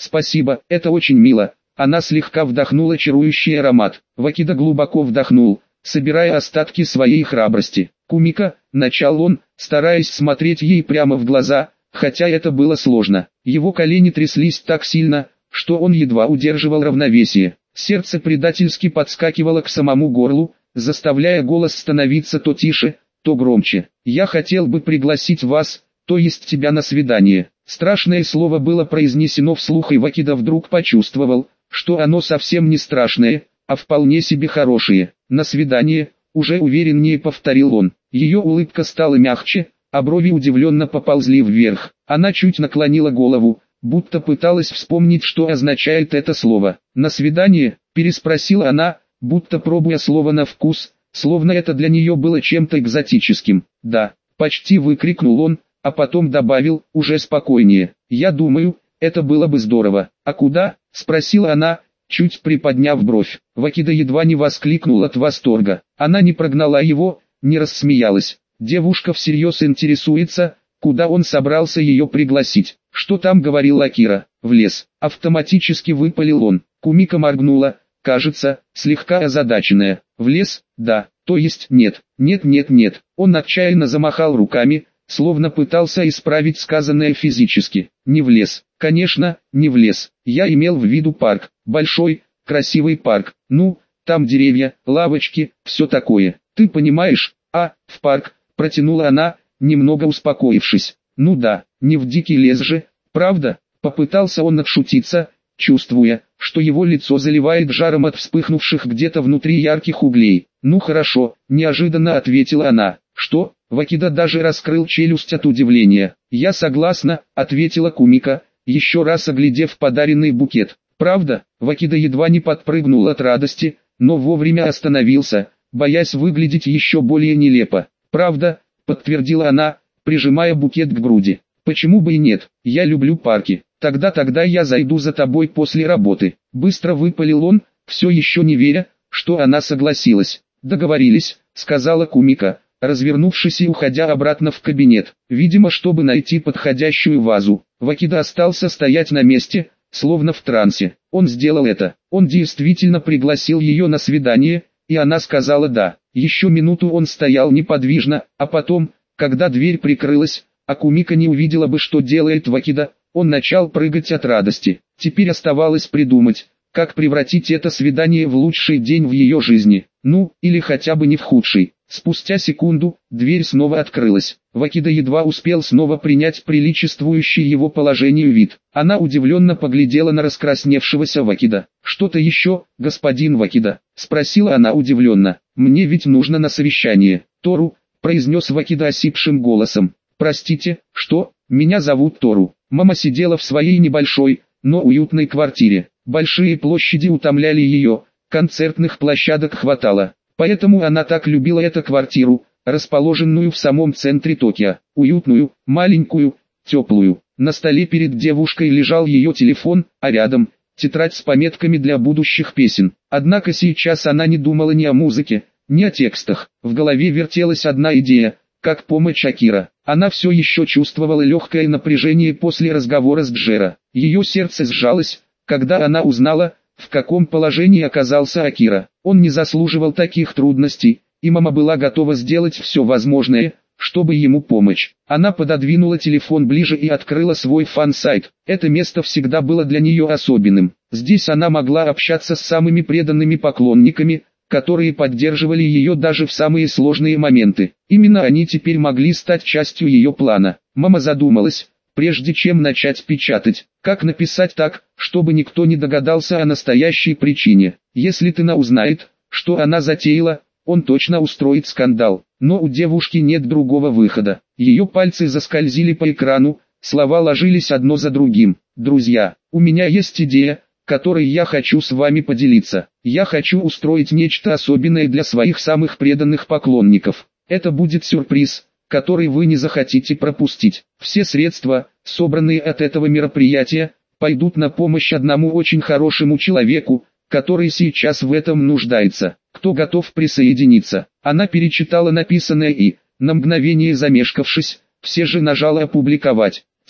спасибо, это очень мило. Она слегка вдохнула чарующий аромат. Вакида глубоко вдохнул, собирая остатки своей храбрости. «Кумика», — начал он, стараясь смотреть ей прямо в глаза, хотя это было сложно. Его колени тряслись так сильно, что он едва удерживал равновесие. Сердце предательски подскакивало к самому горлу, заставляя голос становиться то тише, то громче. «Я хотел бы пригласить вас, то есть тебя, на свидание». Страшное слово было произнесено вслух, и Вакида вдруг почувствовал, что оно совсем не страшное, а вполне себе хорошее. «На свидание», — уже увереннее повторил он. Ее улыбка стала мягче, а брови удивленно поползли вверх. Она чуть наклонила голову, будто пыталась вспомнить, что означает это слово. «На свидание?» — переспросила она, будто пробуя слово на вкус, словно это для нее было чем-то экзотическим. «Да», — почти выкрикнул он, а потом добавил, уже спокойнее. «Я думаю, это было бы здорово». «А куда?» — спросила она, чуть приподняв бровь. Вакида едва не воскликнул от восторга. Она не прогнала его, не рассмеялась. Девушка всерьез интересуется, куда он собрался ее пригласить. «Что там?» — говорил Акира. «В лес». Автоматически выпалил он. Кумика моргнула, кажется, слегка озадаченная. «В лес? Да, то есть нет, нет, нет, нет». Он отчаянно замахал руками, словно пытался исправить сказанное физически. «Не в лес, конечно, не в лес. Я имел в виду парк, большой, красивый парк. Ну, там деревья, лавочки, все такое. Ты понимаешь?» В парк», — протянула она, немного успокоившись. «Ну да, не в дикий лес же, правда?» Попытался он отшутиться, чувствуя, что его лицо заливает жаром от вспыхнувших где-то внутри ярких углей. «Ну хорошо», — неожиданно ответила она. «Что?» — Вакида даже раскрыл челюсть от удивления. «Я согласна», — ответила Кумика, еще раз оглядев подаренный букет. «Правда?» — Вакида едва не подпрыгнул от радости, но вовремя остановился, боясь выглядеть еще более нелепо. «Правда», — подтвердила она, прижимая букет к груди. «Почему бы и нет? Я люблю парки. Тогда я зайду за тобой после работы». Быстро выпалил он, все еще не веря, что она согласилась. «Договорились», — сказала Кумика, развернувшись и уходя обратно в кабинет. Видимо, чтобы найти подходящую вазу. Вакида остался стоять на месте, словно в трансе. Он сделал это. Он действительно пригласил ее на свидание, и она сказала «да». Еще минуту он стоял неподвижно, а потом, когда дверь прикрылась, а Кумика не увидела бы, что делает Вакида, он начал прыгать от радости. Теперь оставалось придумать, как превратить это свидание в лучший день в ее жизни. Ну, или хотя бы не в худший. Спустя секунду, дверь снова открылась. Вакида едва успел снова принять приличествующий его положению вид. Она удивленно поглядела на раскрасневшегося Вакида. «Что-то еще, господин Вакида?» — спросила она удивленно. «Мне ведь нужно на совещание». «Тору», — произнес Вакида осипшим голосом. «Простите, что? Меня зовут Тору». Мама сидела в своей небольшой, но уютной квартире. Большие площади утомляли ее, концертных площадок хватало. Поэтому она так любила эту квартиру, расположенную в самом центре Токио. Уютную, маленькую, теплую. На столе перед девушкой лежал ее телефон, а рядом — тетрадь с пометками для будущих песен. Однако сейчас она не думала ни о музыке, ни о текстах. В голове вертелась одна идея, как помочь Акира. Она все еще чувствовала легкое напряжение после разговора с Джеро. Ее сердце сжалось, когда она узнала, в каком положении оказался Акира. Он не заслуживал таких трудностей, и мама была готова сделать все возможное, чтобы ему помочь. Она пододвинула телефон ближе и открыла свой фан-сайт. Это место всегда было для нее особенным. Здесь она могла общаться с самыми преданными поклонниками, которые поддерживали ее даже в самые сложные моменты. Именно они теперь могли стать частью ее плана. Мама задумалась, прежде чем начать печатать, как написать так, чтобы никто не догадался о настоящей причине. Если Тына узнает, что она затеяла, он точно устроит скандал. Но у девушки нет другого выхода. Ее пальцы заскользили по экрану, слова ложились одно за другим. «Друзья, у меня есть идея, которой я хочу с вами поделиться. Я хочу устроить нечто особенное для своих самых преданных поклонников. Это будет сюрприз, который вы не захотите пропустить. Все средства, собранные от этого мероприятия, пойдут на помощь одному очень хорошему человеку, который сейчас в этом нуждается. Кто готов присоединиться?» Она перечитала написанное и, на мгновение замешкавшись, все же нажала «Опубликовать».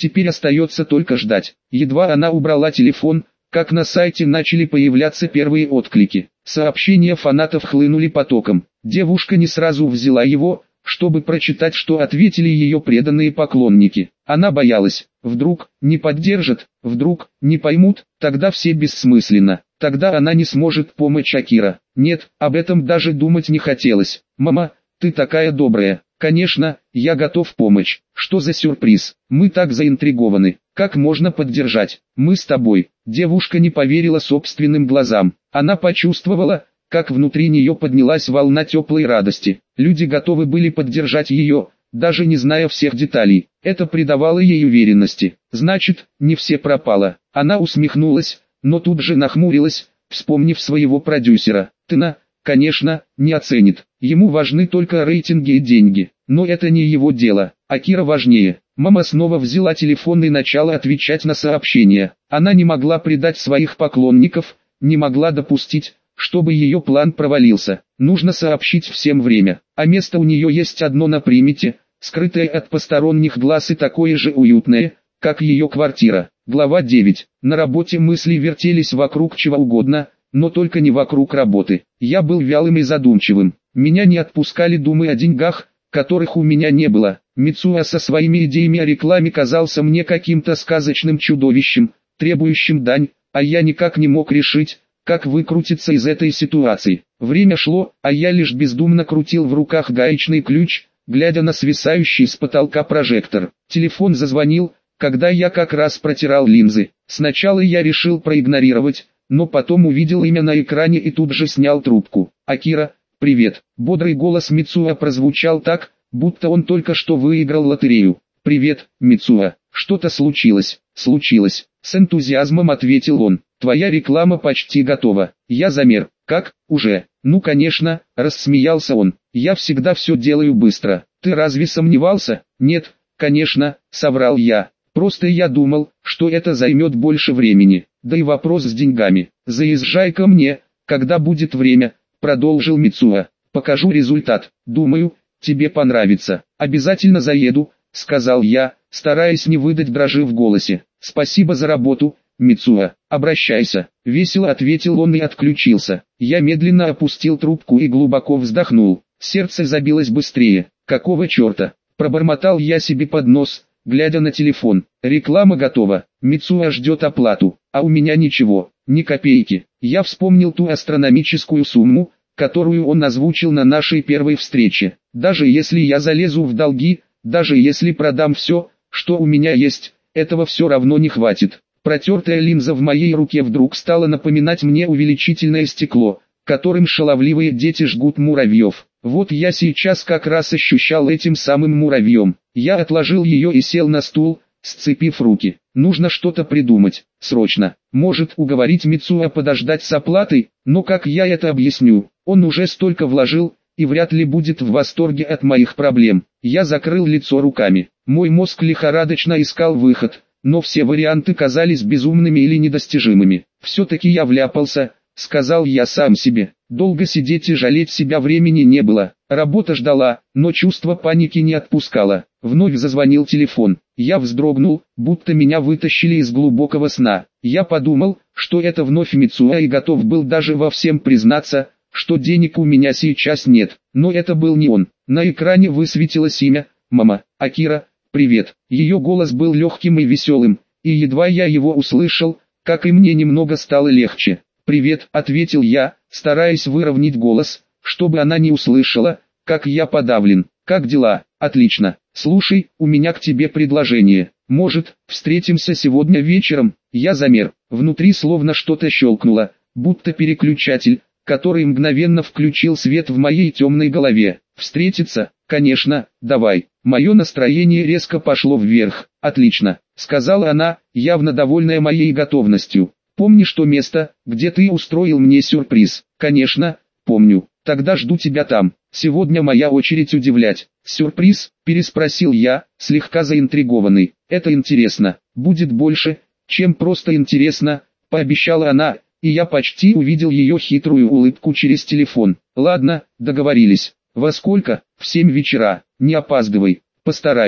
Теперь остается только ждать. Едва она убрала телефон, как на сайте начали появляться первые отклики. Сообщения фанатов хлынули потоком. Девушка не сразу взяла его, чтобы прочитать, что ответили ее преданные поклонники. Она боялась, вдруг не поддержат, вдруг не поймут, тогда все бессмысленно. Тогда она не сможет помочь Акира. Нет, об этом даже думать не хотелось. «Мама, ты такая добрая. Конечно, я готов помочь. Что за сюрприз? Мы так заинтригованы. Как можно поддержать? Мы с тобой». Девушка не поверила собственным глазам. Она почувствовала, как внутри нее поднялась волна теплой радости. Люди готовы были поддержать ее, даже не зная всех деталей. Это придавало ей уверенности. Значит, не все пропало. Она усмехнулась, но тут же нахмурилась, вспомнив своего продюсера. Тына, конечно, не оценит. Ему важны только рейтинги и деньги. Но это не его дело. Акира важнее. Мама снова взяла телефон и начала отвечать на сообщения. Она не могла предать своих поклонников, не могла допустить, чтобы ее план провалился. Нужно сообщить всем время. А место у нее есть одно на примете, скрытое от посторонних глаз и такое же уютное, как ее квартира. Глава 9. На работе мысли вертелись вокруг чего угодно, но только не вокруг работы. Я был вялым и задумчивым. Меня не отпускали думы о деньгах, которых у меня не было. Мицуа со своими идеями о рекламе казался мне каким-то сказочным чудовищем, требующим дань, а я никак не мог решить, как выкрутиться из этой ситуации. Время шло, а я лишь бездумно крутил в руках гаечный ключ, глядя на свисающий с потолка прожектор. Телефон зазвонил, когда я как раз протирал линзы. Сначала я решил проигнорировать, но потом увидел имя на экране и тут же снял трубку. «Акира, привет». Бодрый голос Мицуа прозвучал так, будто он только что выиграл лотерею. «Привет, Мицуа. Что-то случилось?» «Случилось», — с энтузиазмом ответил он. «Твоя реклама почти готова. Я замер». «Как? Уже?» «Ну конечно», — рассмеялся он. «Я всегда все делаю быстро. Ты разве сомневался?» «Нет, конечно», — соврал я. «Просто я думал, что это займет больше времени. Да и вопрос с деньгами. Заезжай ко мне, когда будет время», — продолжил Мицуа. «Покажу результат. Думаю, тебе понравится». «Обязательно заеду», — сказал я, стараясь не выдать дрожи в голосе. «Спасибо за работу, Мицуа. Обращайся», — весело ответил он и отключился. Я медленно опустил трубку и глубоко вздохнул. Сердце забилось быстрее. «Какого черта?» — пробормотал я себе под нос, глядя на телефон. «Реклама готова. Мицуа ждет оплату, а у меня ничего, ни копейки». Я вспомнил ту астрономическую сумму, которую он озвучил на нашей первой встрече. «Даже если я залезу в долги, даже если продам все, что у меня есть, этого все равно не хватит». Протертая линза в моей руке вдруг стала напоминать мне увеличительное стекло, которым шаловливые дети жгут муравьев. Вот я сейчас как раз ощущал этим самым муравьем. Я отложил ее и сел на стул, сцепив руки. Нужно что-то придумать, срочно. Может уговорить Мицуа подождать с оплатой, но как я это объясню? Он уже столько вложил, и вряд ли будет в восторге от моих проблем. Я закрыл лицо руками. Мой мозг лихорадочно искал выход, но все варианты казались безумными или недостижимыми. «Все-таки я вляпался», — сказал я сам себе. Долго сидеть и жалеть себя времени не было. Работа ждала, но чувство паники не отпускало. Вновь зазвонил телефон. Я вздрогнул, будто меня вытащили из глубокого сна. Я подумал, что это вновь Мицуа и готов был даже во всем признаться, что денег у меня сейчас нет. Но это был не он. На экране высветилось имя «Мама». «Акира, привет». Ее голос был легким и веселым, и едва я его услышал, как и мне немного стало легче. «Привет», — ответил я, стараясь выровнять голос, чтобы она не услышала, как я подавлен. «Как дела?» «Отлично. Слушай, у меня к тебе предложение. Может, встретимся сегодня вечером?» Я замер. Внутри словно что-то щелкнуло, будто переключатель, который мгновенно включил свет в моей темной голове. «Встретиться? Конечно, давай». Мое настроение резко пошло вверх. «Отлично», — сказала она, явно довольная моей готовностью. «Помнишь то место, где ты устроил мне сюрприз?» «Конечно, помню. Тогда жду тебя там. Сегодня моя очередь удивлять». «Сюрприз?» – переспросил я, слегка заинтригованный. «Это интересно. Будет больше, чем просто интересно», – пообещала она, и я почти увидел ее хитрую улыбку через телефон. «Ладно, договорились. Во сколько?» «В 7 вечера. Не опаздывай». «Постараюсь».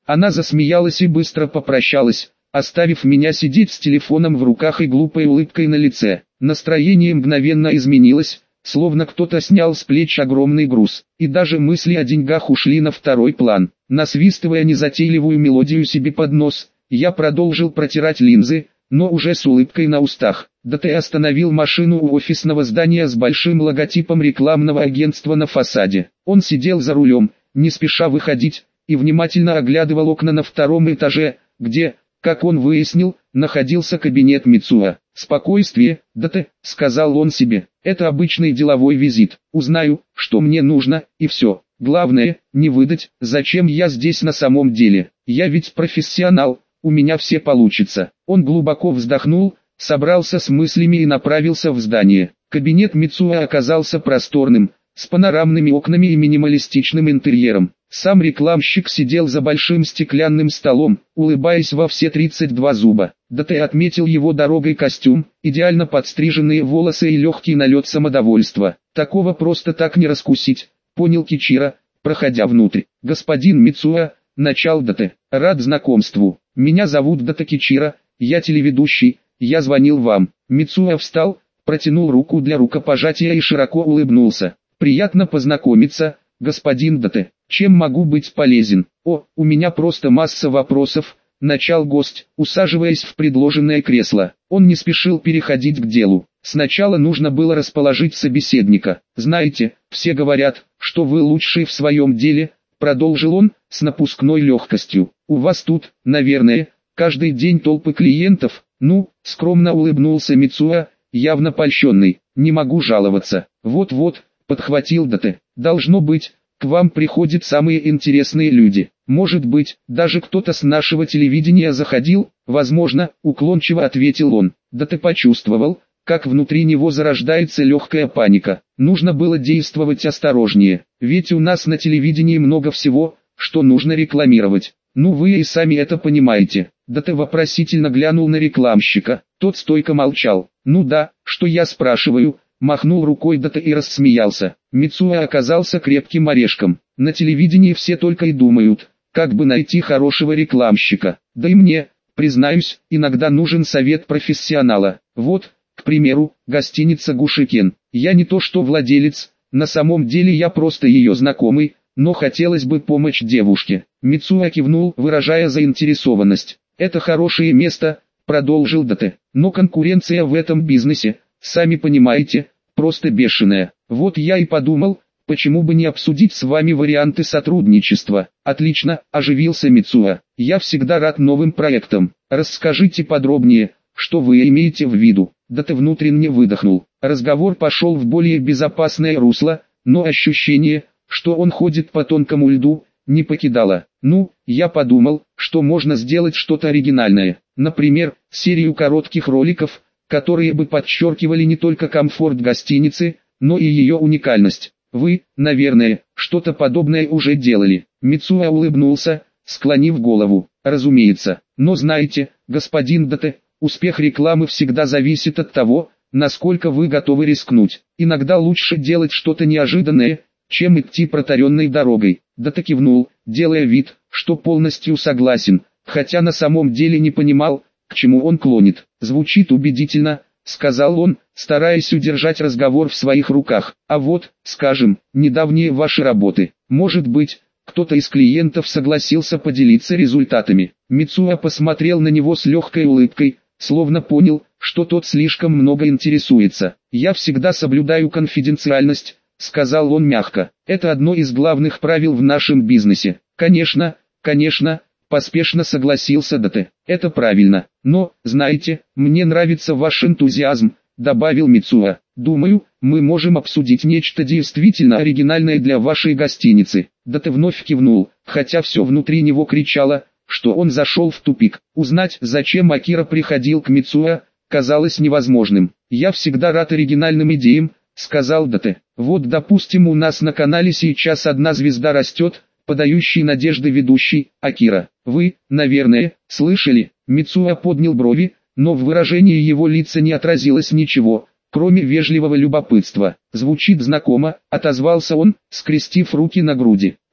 Она засмеялась и быстро попрощалась, оставив меня сидеть с телефоном в руках и глупой улыбкой на лице. Настроение мгновенно изменилось, словно кто-то снял с плеч огромный груз, и даже мысли о деньгах ушли на второй план. Насвистывая незатейливую мелодию себе под нос, я продолжил протирать линзы, но уже с улыбкой на устах. ДТ остановил машину у офисного здания с большим логотипом рекламного агентства на фасаде. Он сидел за рулем, не спеша выходить, и внимательно оглядывал окна на втором этаже, где, как он выяснил, находился кабинет Мицуа. «Спокойствие, ДТ», — сказал он себе, — «это обычный деловой визит. Узнаю, что мне нужно, и все. Главное, не выдать, зачем я здесь на самом деле. Я ведь профессионал, у меня все получится». Он глубоко вздохнул, собрался с мыслями и направился в здание. Кабинет Мицуа оказался просторным, с панорамными окнами и минималистичным интерьером. Сам рекламщик сидел за большим стеклянным столом, улыбаясь во все 32 зуба. ДТ отметил его дорогой костюм, идеально подстриженные волосы и легкий налет самодовольства. Такого просто так не раскусить, понял Кичиро, проходя внутрь. «Господин Мицуа», — начал ДТ, — «рад знакомству. Меня зовут ДТ Кичиро, я телеведущий, я звонил вам». Мицуа встал, протянул руку для рукопожатия и широко улыбнулся. «Приятно познакомиться, господин ДТ. Чем могу быть полезен?» «О, у меня просто масса вопросов», — начал гость, усаживаясь в предложенное кресло. Он не спешил переходить к делу. Сначала нужно было расположить собеседника. «Знаете, все говорят, что вы лучший в своем деле», — продолжил он, с напускной легкостью. «У вас тут, наверное, каждый день толпы клиентов». «Ну», — скромно улыбнулся Мицуа, явно польщенный, — «не могу жаловаться». «Вот-вот», — подхватил ДТ, — «должно быть, к вам приходят самые интересные люди. Может быть, даже кто-то с нашего телевидения заходил?» «Возможно», — уклончиво ответил он. ДТ почувствовал, как внутри него зарождается легкая паника. Нужно было действовать осторожнее, ведь у нас на телевидении много всего, что нужно рекламировать. «Ну вы и сами это понимаете». ДТ вопросительно глянул на рекламщика, тот стойко молчал. «Ну да, что я спрашиваю», — махнул рукой ДТ и рассмеялся. Мицуа оказался крепким орешком. На телевидении все только и думают, как бы найти хорошего рекламщика. Да и мне, признаюсь, иногда нужен совет профессионала. Вот, к примеру, гостиница Гушикен. Я не то что владелец, на самом деле я просто ее знакомый, но хотелось бы помочь девушке». Мицуа кивнул, выражая заинтересованность. «Это хорошее место», — продолжил ДТ, — «но конкуренция в этом бизнесе, сами понимаете, просто бешеная. Вот я и подумал, почему бы не обсудить с вами варианты сотрудничества». «Отлично», — оживился Мицуа, — «я всегда рад новым проектам. Расскажите подробнее, что вы имеете в виду». ДТ внутренне выдохнул. Разговор пошел в более безопасное русло, но ощущение, что он ходит по тонкому льду, не покидало. «Ну, я подумал, что можно сделать что-то оригинальное. Например, серию коротких роликов, которые бы подчеркивали не только комфорт гостиницы, но и ее уникальность. Вы, наверное, что-то подобное уже делали». Мицуа улыбнулся, склонив голову. «Разумеется, но знаете, господин ДТ, успех рекламы всегда зависит от того, насколько вы готовы рискнуть. Иногда лучше делать что-то неожиданное, чем идти протаренной дорогой». ДТ кивнул, делая вид, что полностью согласен, хотя на самом деле не понимал, к чему он клонит. «Звучит убедительно», — сказал он, стараясь удержать разговор в своих руках. «А вот, скажем, недавние ваши работы. Может быть, кто-то из клиентов согласился поделиться результатами?» Мицуа посмотрел на него с легкой улыбкой, словно понял, что тот слишком много интересуется. «Я всегда соблюдаю конфиденциальность», — сказал он мягко. «Это одно из главных правил в нашем бизнесе». «Конечно, конечно», — поспешно согласился ДТ. «Это правильно. Но, знаете, мне нравится ваш энтузиазм», — добавил Мицуа. «Думаю, мы можем обсудить нечто действительно оригинальное для вашей гостиницы». ДТ вновь кивнул, хотя все внутри него кричало, что он зашел в тупик. Узнать, зачем Акира приходил к Мицуа, казалось невозможным. «Я всегда рад оригинальным идеям», — сказал ДТ. «Вот допустим у нас на канале сейчас одна звезда растет, подающий надежды ведущий, Акира. Вы, наверное, слышали?» Мицуа поднял брови, но в выражении его лица не отразилось ничего, кроме вежливого любопытства. «Звучит знакомо», — отозвался он, скрестив руки на груди. «О,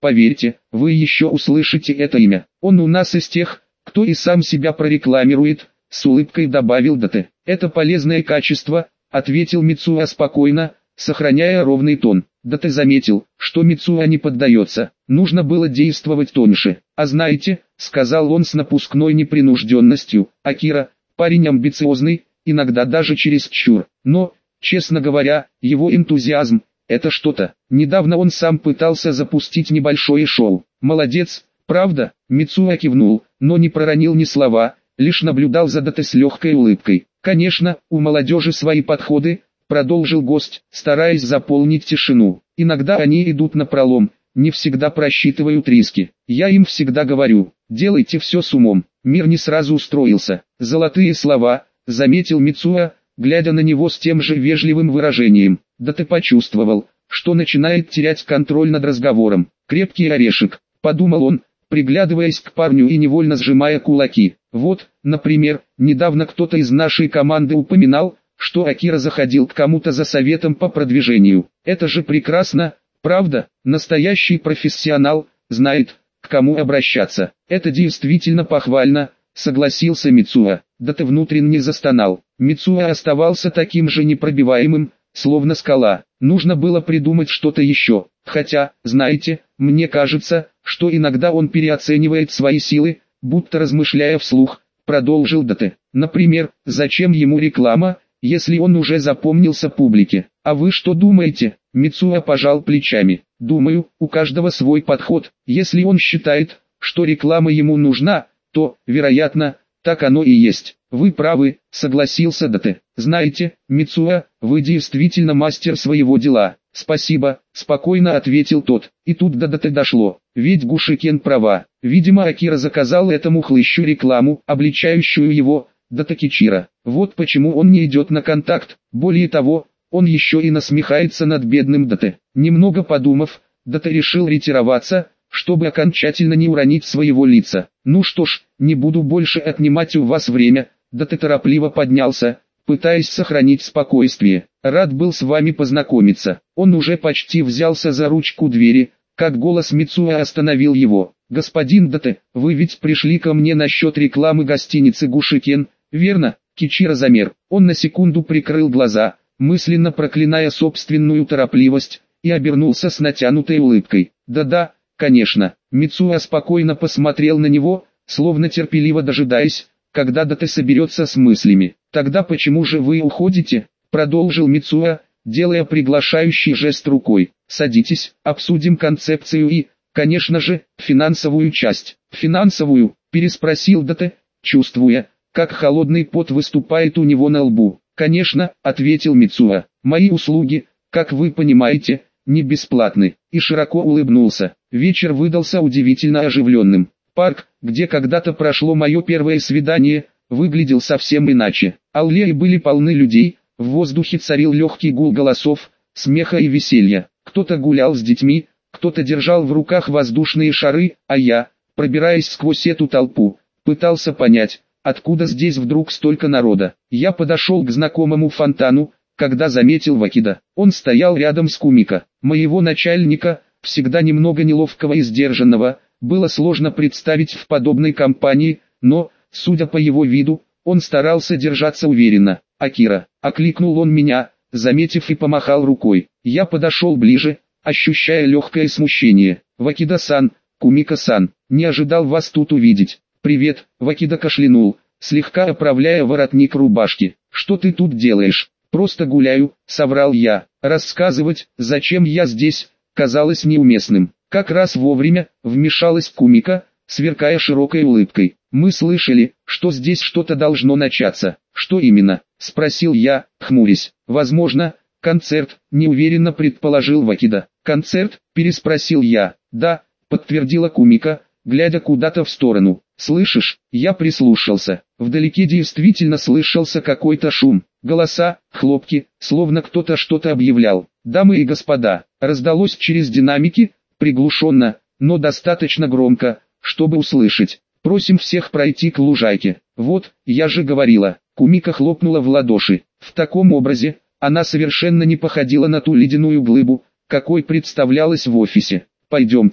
Поверьте, вы еще услышите это имя. Он у нас из тех, кто и сам себя прорекламирует, с улыбкой добавил Дате. Это полезное качество, ответил Мицуа спокойно, сохраняя ровный тон. Дате заметил, что Мицуа не поддается. Нужно было действовать тоньше. А знаете, сказал он с напускной непринужденностью, Акира, парень амбициозный, иногда даже чересчур. Но, честно говоря, его энтузиазм – это что-то. Недавно он сам пытался запустить небольшое шоу. Молодец, правда? Мицуа кивнул, но не проронил ни слова, лишь наблюдал за Дате с легкой улыбкой. Конечно, у молодежи свои подходы, продолжил гость, стараясь заполнить тишину. Иногда они идут напролом, не всегда просчитывают риски. Я им всегда говорю, делайте все с умом. Мир не сразу устроился. Золотые слова, заметил Мицуа, глядя на него с тем же вежливым выражением. Да ты почувствовал, что начинает терять контроль над разговором. Крепкий орешек, подумал он, приглядываясь к парню и невольно сжимая кулаки. Вот, например, недавно кто-то из нашей команды упоминал, что Акира заходил к кому-то за советом по продвижению. Это же прекрасно, правда? Настоящий профессионал знает, к кому обращаться. Это действительно похвально, согласился Мицуа. Да ты внутренне застонал. Мицуа оставался таким же непробиваемым, словно скала. Нужно было придумать что-то еще. Хотя, знаете, мне кажется, что иногда он переоценивает свои силы, будто размышляя вслух, продолжил Дате. Например, зачем ему реклама, если он уже запомнился публике? А вы что думаете? Мицуа пожал плечами. Думаю, у каждого свой подход. Если он считает, что реклама ему нужна, то, вероятно, так оно и есть. Вы правы, согласился Дате. Знаете, Мицуа, вы действительно мастер своего дела. Спасибо, спокойно ответил тот. И тут до Дате дошло. Ведь Гушикен права. Видимо, Акира заказал этому хлыщу рекламу, обличающую его, Дате Кичиро. Вот почему он не идет на контакт. Более того, он еще и насмехается над бедным Дате. Немного подумав, Дате решил ретироваться, чтобы окончательно не уронить своего лица. Ну что ж, не буду больше отнимать у вас время. Дате торопливо поднялся, пытаясь сохранить спокойствие. Рад был с вами познакомиться. Он уже почти взялся за ручку двери, как голос Мицуа остановил его. Господин Дате, вы ведь пришли ко мне насчет рекламы гостиницы Гушикен, верно? Кичиро замер. Он на секунду прикрыл глаза, мысленно проклиная собственную торопливость, и обернулся с натянутой улыбкой. Да-да, конечно. Мицуа спокойно посмотрел на него, словно терпеливо дожидаясь, когда Дате соберется с мыслями. Тогда почему же вы уходите? Продолжил Мицуа, делая приглашающий жест рукой. Садитесь, обсудим концепцию и, конечно же, финансовую часть. Финансовую? Переспросил Дате, чувствуя, как холодный пот выступает у него на лбу. Конечно, ответил Мицуа. Мои услуги, как вы понимаете, не бесплатны. И широко улыбнулся. Вечер выдался удивительно оживленным. Парк, где когда-то прошло мое первое свидание, выглядел совсем иначе. Аллеи были полны людей, в воздухе царил легкий гул голосов, смеха и веселья. Кто-то гулял с детьми, кто-то держал в руках воздушные шары, а я, пробираясь сквозь эту толпу, пытался понять, откуда здесь вдруг столько народа. Я подошел к знакомому фонтану, когда заметил Вакида. Он стоял рядом с Кумико, моего начальника, всегда немного неловкого и сдержанного. Было сложно представить в подобной компании, но, судя по его виду, он старался держаться уверенно. «Акира», — окликнул он меня, заметив и помахал рукой. Я подошел ближе, ощущая легкое смущение. «Вакида-сан, Кумико-сан, не ожидал вас тут увидеть». «Привет», — Вакида кашлянул, слегка оправляя воротник рубашки. «Что ты тут делаешь?» «Просто гуляю», — соврал я. Рассказывать, зачем я здесь, казалось неуместным. Как раз вовремя вмешалась Кумико, сверкая широкой улыбкой. «Мы слышали, что здесь что-то должно начаться». «Что именно?» — спросил я, хмурясь. «Возможно, концерт», — неуверенно предположил Вакида. «Концерт?» — переспросил я. «Да», — подтвердила Кумико, глядя куда-то в сторону. «Слышишь?» Я прислушался. Вдалеке действительно слышался какой-то шум. Голоса, хлопки, словно кто-то что-то объявлял. «Дамы и господа», раздалось через динамики, приглушенно, но достаточно громко, чтобы услышать. «Просим всех пройти к лужайке». «Вот, я же говорила». Кумико хлопнула в ладоши. В таком образе, она совершенно не походила на ту ледяную глыбу, какой представлялась в офисе. «Пойдемте».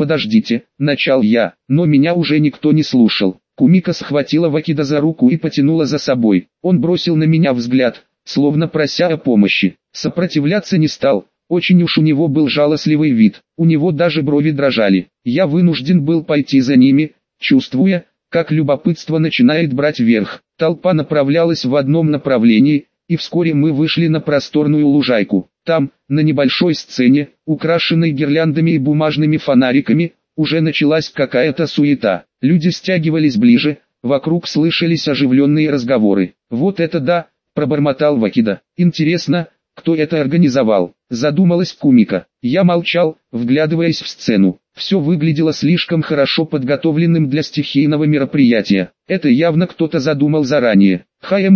подождите, начал я, но меня уже никто не слушал. Кумика схватила Вакида за руку и потянула за собой. Он бросил на меня взгляд, словно прося о помощи. Сопротивляться не стал, очень уж у него был жалостливый вид, у него даже брови дрожали. Я вынужден был пойти за ними, чувствуя, как любопытство начинает брать верх. Толпа направлялась в одном направлении, и вскоре мы вышли на просторную лужайку. Там, на небольшой сцене, украшенной гирляндами и бумажными фонариками, уже началась какая-то суета. Люди стягивались ближе, вокруг слышались оживленные разговоры. «Вот это да!» – пробормотал Вакида. «Интересно, кто это организовал?» – задумалась Кумика. Я молчал, вглядываясь в сцену. Все выглядело слишком хорошо подготовленным для стихийного мероприятия. Это явно кто-то задумал заранее.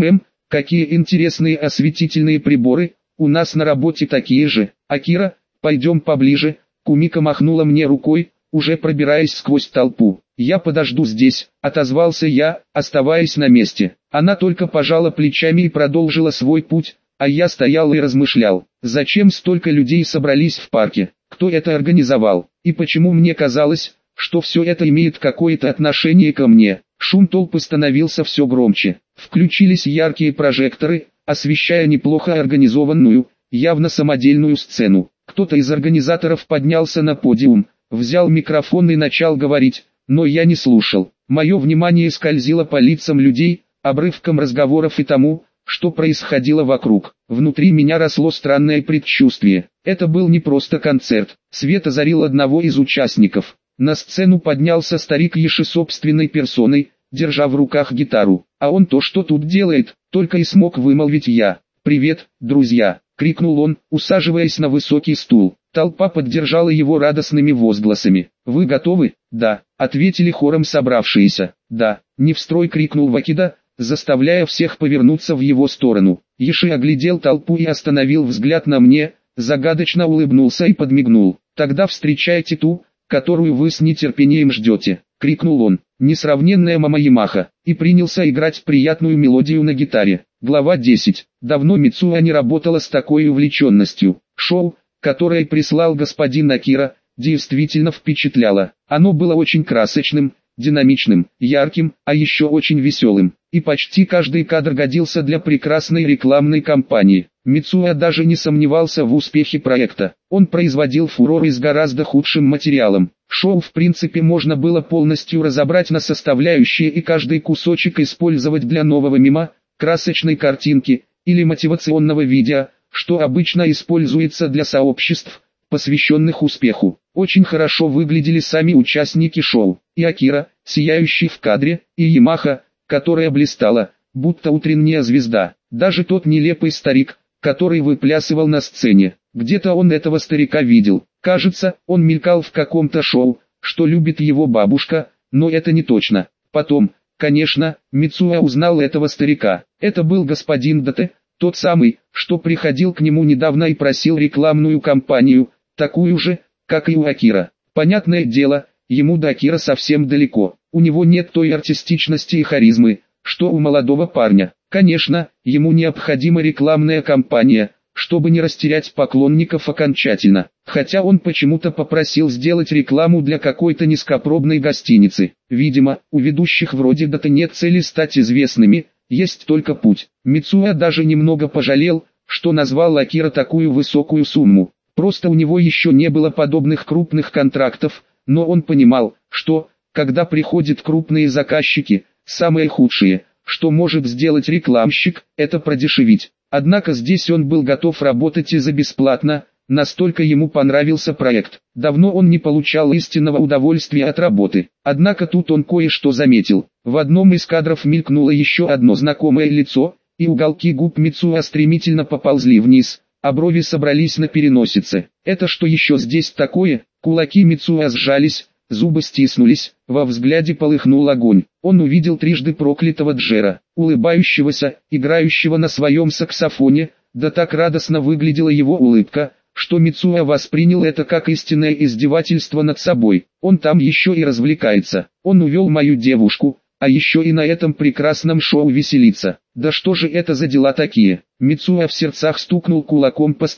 Какие интересные осветительные приборы, у нас на работе такие же. Акира, пойдем поближе». Кумика махнула мне рукой, уже пробираясь сквозь толпу. «Я подожду здесь», — отозвался я, оставаясь на месте. Она только пожала плечами и продолжила свой путь, а я стоял и размышлял, зачем столько людей собрались в парке, кто это организовал, и почему мне казалось, что все это имеет какое-то отношение ко мне. Шум толпы становился все громче. Включились яркие прожекторы, освещая неплохо организованную, явно самодельную сцену. Кто-то из организаторов поднялся на подиум, взял микрофон и начал говорить, но я не слушал. Мое внимание скользило по лицам людей, обрывкам разговоров и тому, что происходило вокруг. Внутри меня росло странное предчувствие. Это был не просто концерт. Свет озарил одного из участников. На сцену поднялся старик Еши собственной персоной, держа в руках гитару. «А он то что тут делает?» — только и смог вымолвить я. «Привет, друзья!» — крикнул он, усаживаясь на высокий стул. Толпа поддержала его радостными возгласами. «Вы готовы?» «Да», — ответили хором собравшиеся. «Да», — не в строй крикнул Вакида, заставляя всех повернуться в его сторону. Еши оглядел толпу и остановил взгляд на мне, загадочно улыбнулся и подмигнул. «Тогда встречайте ту, которую вы с нетерпением ждете», — крикнул он, несравненная Мама Ямаха, и принялся играть приятную мелодию на гитаре. Глава 10. Давно Мицуя не работала с такой увлеченностью. Шоу, которое прислал господин Акира, действительно впечатляло. Оно было очень красочным, динамичным, ярким, а еще очень веселым. И почти каждый кадр годился для прекрасной рекламной кампании. Мицуя даже не сомневался в успехе проекта. Он производил фурор и с гораздо худшим материалом. Шоу в принципе можно было полностью разобрать на составляющие и каждый кусочек использовать для нового мема, красочной картинки или мотивационного видео, что обычно используется для сообществ, посвященных успеху. Очень хорошо выглядели сами участники шоу, и Акира, сияющий в кадре, и Ямаха, которая блистала, будто утренняя звезда. Даже тот нелепый старик, который выплясывал на сцене. Где-то он этого старика видел. Кажется, он мелькал в каком-то шоу, что любит его бабушка, но это не точно. Потом, конечно, Мицуя узнал этого старика. Это был господин Дате, тот самый, что приходил к нему недавно и просил рекламную кампанию, такую же, как и у Акира. Понятное дело, ему до Акира совсем далеко. У него нет той артистичности и харизмы, что у молодого парня. Конечно, ему необходима рекламная кампания, чтобы не растерять поклонников окончательно. Хотя он почему-то попросил сделать рекламу для какой-то низкопробной гостиницы. Видимо, у ведущих вроде Даты нет цели стать известными, есть только путь. Мицуя даже немного пожалел, что назвал Акира такую высокую сумму. Просто у него еще не было подобных крупных контрактов, но он понимал, что, когда приходят крупные заказчики, самое худшее, что может сделать рекламщик, это продешевить. Однако здесь он был готов работать и за бесплатно, настолько ему понравился проект. Давно он не получал истинного удовольствия от работы. Однако тут он кое-что заметил. В одном из кадров мелькнуло еще одно знакомое лицо, и уголки губ Мицуя стремительно поползли вниз, а брови собрались на переносице. Это что еще здесь такое? Кулаки Мицуя сжались, зубы стиснулись, во взгляде полыхнул огонь. Он увидел трижды проклятого Джера, улыбающегося, играющего на своем саксофоне, да так радостно выглядела его улыбка, что Мицуя воспринял это как истинное издевательство над собой. Он там еще и развлекается. Он увел мою девушку, а еще и на этом прекрасном шоу веселится. Да что же это за дела такие? Мицуя в сердцах стукнул кулаком по столу.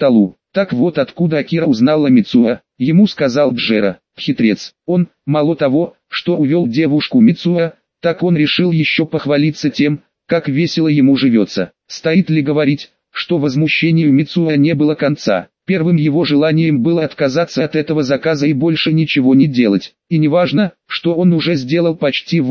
Так вот откуда Акира узнала Мицуа, ему сказал Джера, хитрец. Он, мало того, что увел девушку Мицуа, так он решил еще похвалиться тем, как весело ему живется. Стоит ли говорить, что возмущению Мицуа не было конца. Первым его желанием было отказаться от этого заказа и больше ничего не делать. И неважно, что он уже сделал почти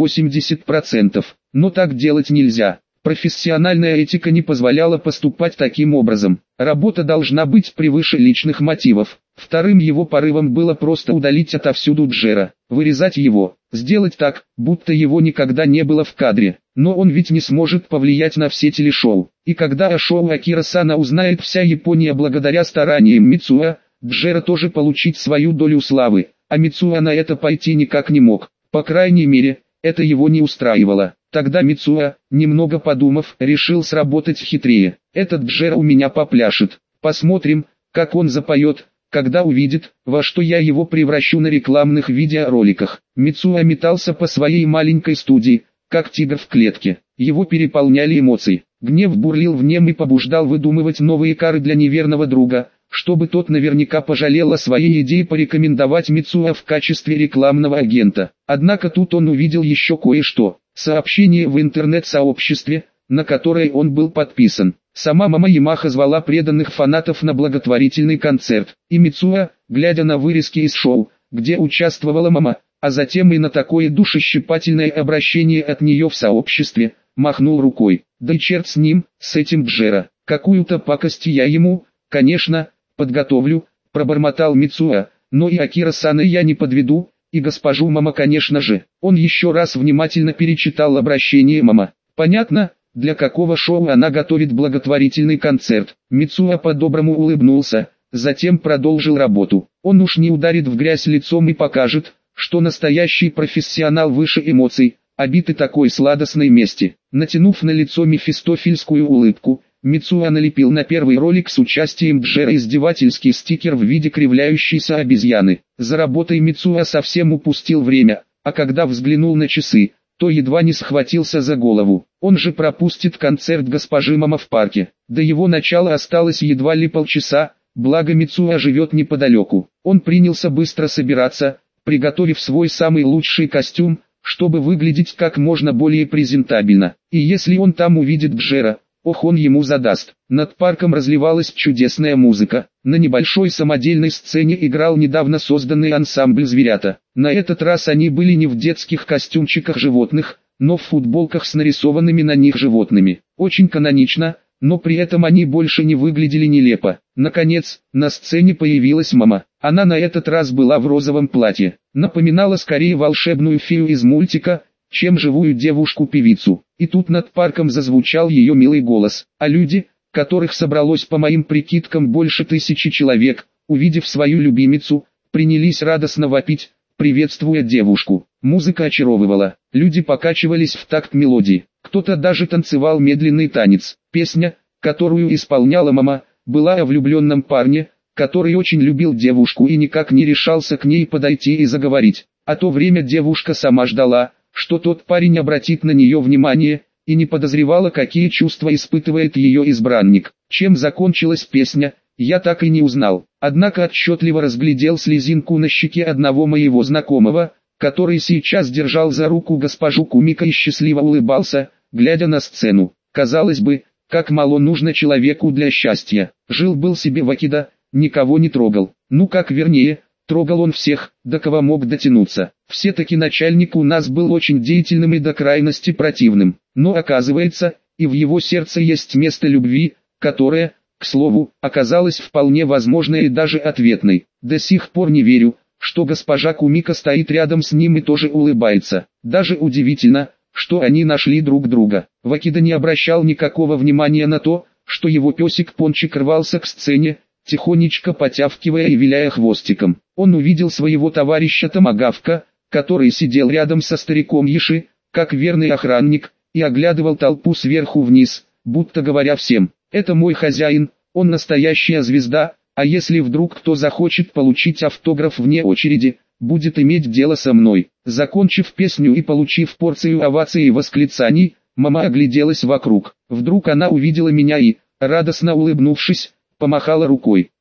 80%, но так делать нельзя. Профессиональная этика не позволяла поступать таким образом. Работа должна быть превыше личных мотивов. Вторым его порывом было просто удалить отовсюду Джера, вырезать его, сделать так, будто его никогда не было в кадре. Но он ведь не сможет повлиять на все телешоу. И когда о шоу Акира-сана узнает вся Япония благодаря стараниям Мицуа, Джера тоже получить свою долю славы, а Мицуа на это пойти никак не мог. По крайней мере, это его не устраивало. Тогда Мицуа, немного подумав, решил сработать хитрее. Этот Джера у меня попляшет. Посмотрим, как он запоет, когда увидит, во что я его превращу на рекламных видеороликах. Мицуа метался по своей маленькой студии, как тигр в клетке. Его переполняли эмоции. Гнев бурлил в нем и побуждал выдумывать новые кары для неверного друга, чтобы тот наверняка пожалел о своей идее порекомендовать Мицуа в качестве рекламного агента. Однако тут он увидел еще кое-что. Сообщение в интернет-сообществе, на которое он был подписан. Сама мама Ямаха звала преданных фанатов на благотворительный концерт. И Мицуа, глядя на вырезки из шоу, где участвовала мама, а затем и на такое душещипательное обращение от нее в сообществе, махнул рукой. Да и черт с ним, с этим Джера. Какую-то пакость я ему, конечно, подготовлю, пробормотал Мицуа, но и Акира-сана я не подведу, и госпожу мама, конечно же. Он еще раз внимательно перечитал обращение мама. Понятно, для какого шоу она готовит благотворительный концерт. Мицуа по-доброму улыбнулся, затем продолжил работу. Он уж не ударит в грязь лицом и покажет, что настоящий профессионал выше эмоций, обиты такой сладостной мести. Натянув на лицо мефистофельскую улыбку, Мицуа налепил на первый ролик с участием Джера издевательский стикер в виде кривляющейся обезьяны. За работой Мицуа совсем упустил время, а когда взглянул на часы, то едва не схватился за голову. Он же пропустит концерт госпожи мама в парке. До его начала осталось едва ли полчаса, благо Мицуа живет неподалеку. Он принялся быстро собираться, приготовив свой самый лучший костюм, чтобы выглядеть как можно более презентабельно. И если он там увидит Джера, ох, он ему задаст. Над парком разливалась чудесная музыка. На небольшой самодельной сцене играл недавно созданный ансамбль «Зверята». На этот раз они были не в детских костюмчиках животных, но в футболках с нарисованными на них животными. Очень канонично, но при этом они больше не выглядели нелепо. Наконец, на сцене появилась мама. Она на этот раз была в розовом платье. Напоминала скорее волшебную фею из мультика, чем живую девушку-певицу. И тут над парком зазвучал ее милый голос. А люди, которых собралось по моим прикидкам больше 1000 человек, увидев свою любимицу, принялись радостно вопить, приветствуя девушку. Музыка очаровывала, люди покачивались в такт мелодии. Кто-то даже танцевал медленный танец. Песня, которую исполняла мама, была о влюбленном парне, который очень любил девушку и никак не решался к ней подойти и заговорить. А то время девушка сама ждала, что тот парень обратит на нее внимание, и не подозревала, какие чувства испытывает ее избранник. Чем закончилась песня, я так и не узнал. Однако отчетливо разглядел слезинку на щеке одного моего знакомого, который сейчас держал за руку госпожу Кумика и счастливо улыбался, глядя на сцену. Казалось бы, как мало нужно человеку для счастья. Жил-был себе Вакида, никого не трогал. Ну как вернее, трогал он всех, до кого мог дотянуться. Все-таки начальник у нас был очень деятельным и до крайности противным. Но оказывается, и в его сердце есть место любви, которое, к слову, оказалось вполне возможной и даже ответной. До сих пор не верю, что госпожа Кумика стоит рядом с ним и тоже улыбается. Даже удивительно, что они нашли друг друга. Вакида не обращал никакого внимания на то, что его песик Пончик рвался к сцене, тихонечко потявкивая и виляя хвостиком. Он увидел своего товарища Томагавка, который сидел рядом со стариком Еши, как верный охранник, и оглядывал толпу сверху вниз, будто говоря всем: «Это мой хозяин, он настоящая звезда, а если вдруг кто захочет получить автограф вне очереди, будет иметь дело со мной». Закончив песню и получив порцию оваций и восклицаний, мама огляделась вокруг. Вдруг она увидела меня и, радостно улыбнувшись, помахала рукой.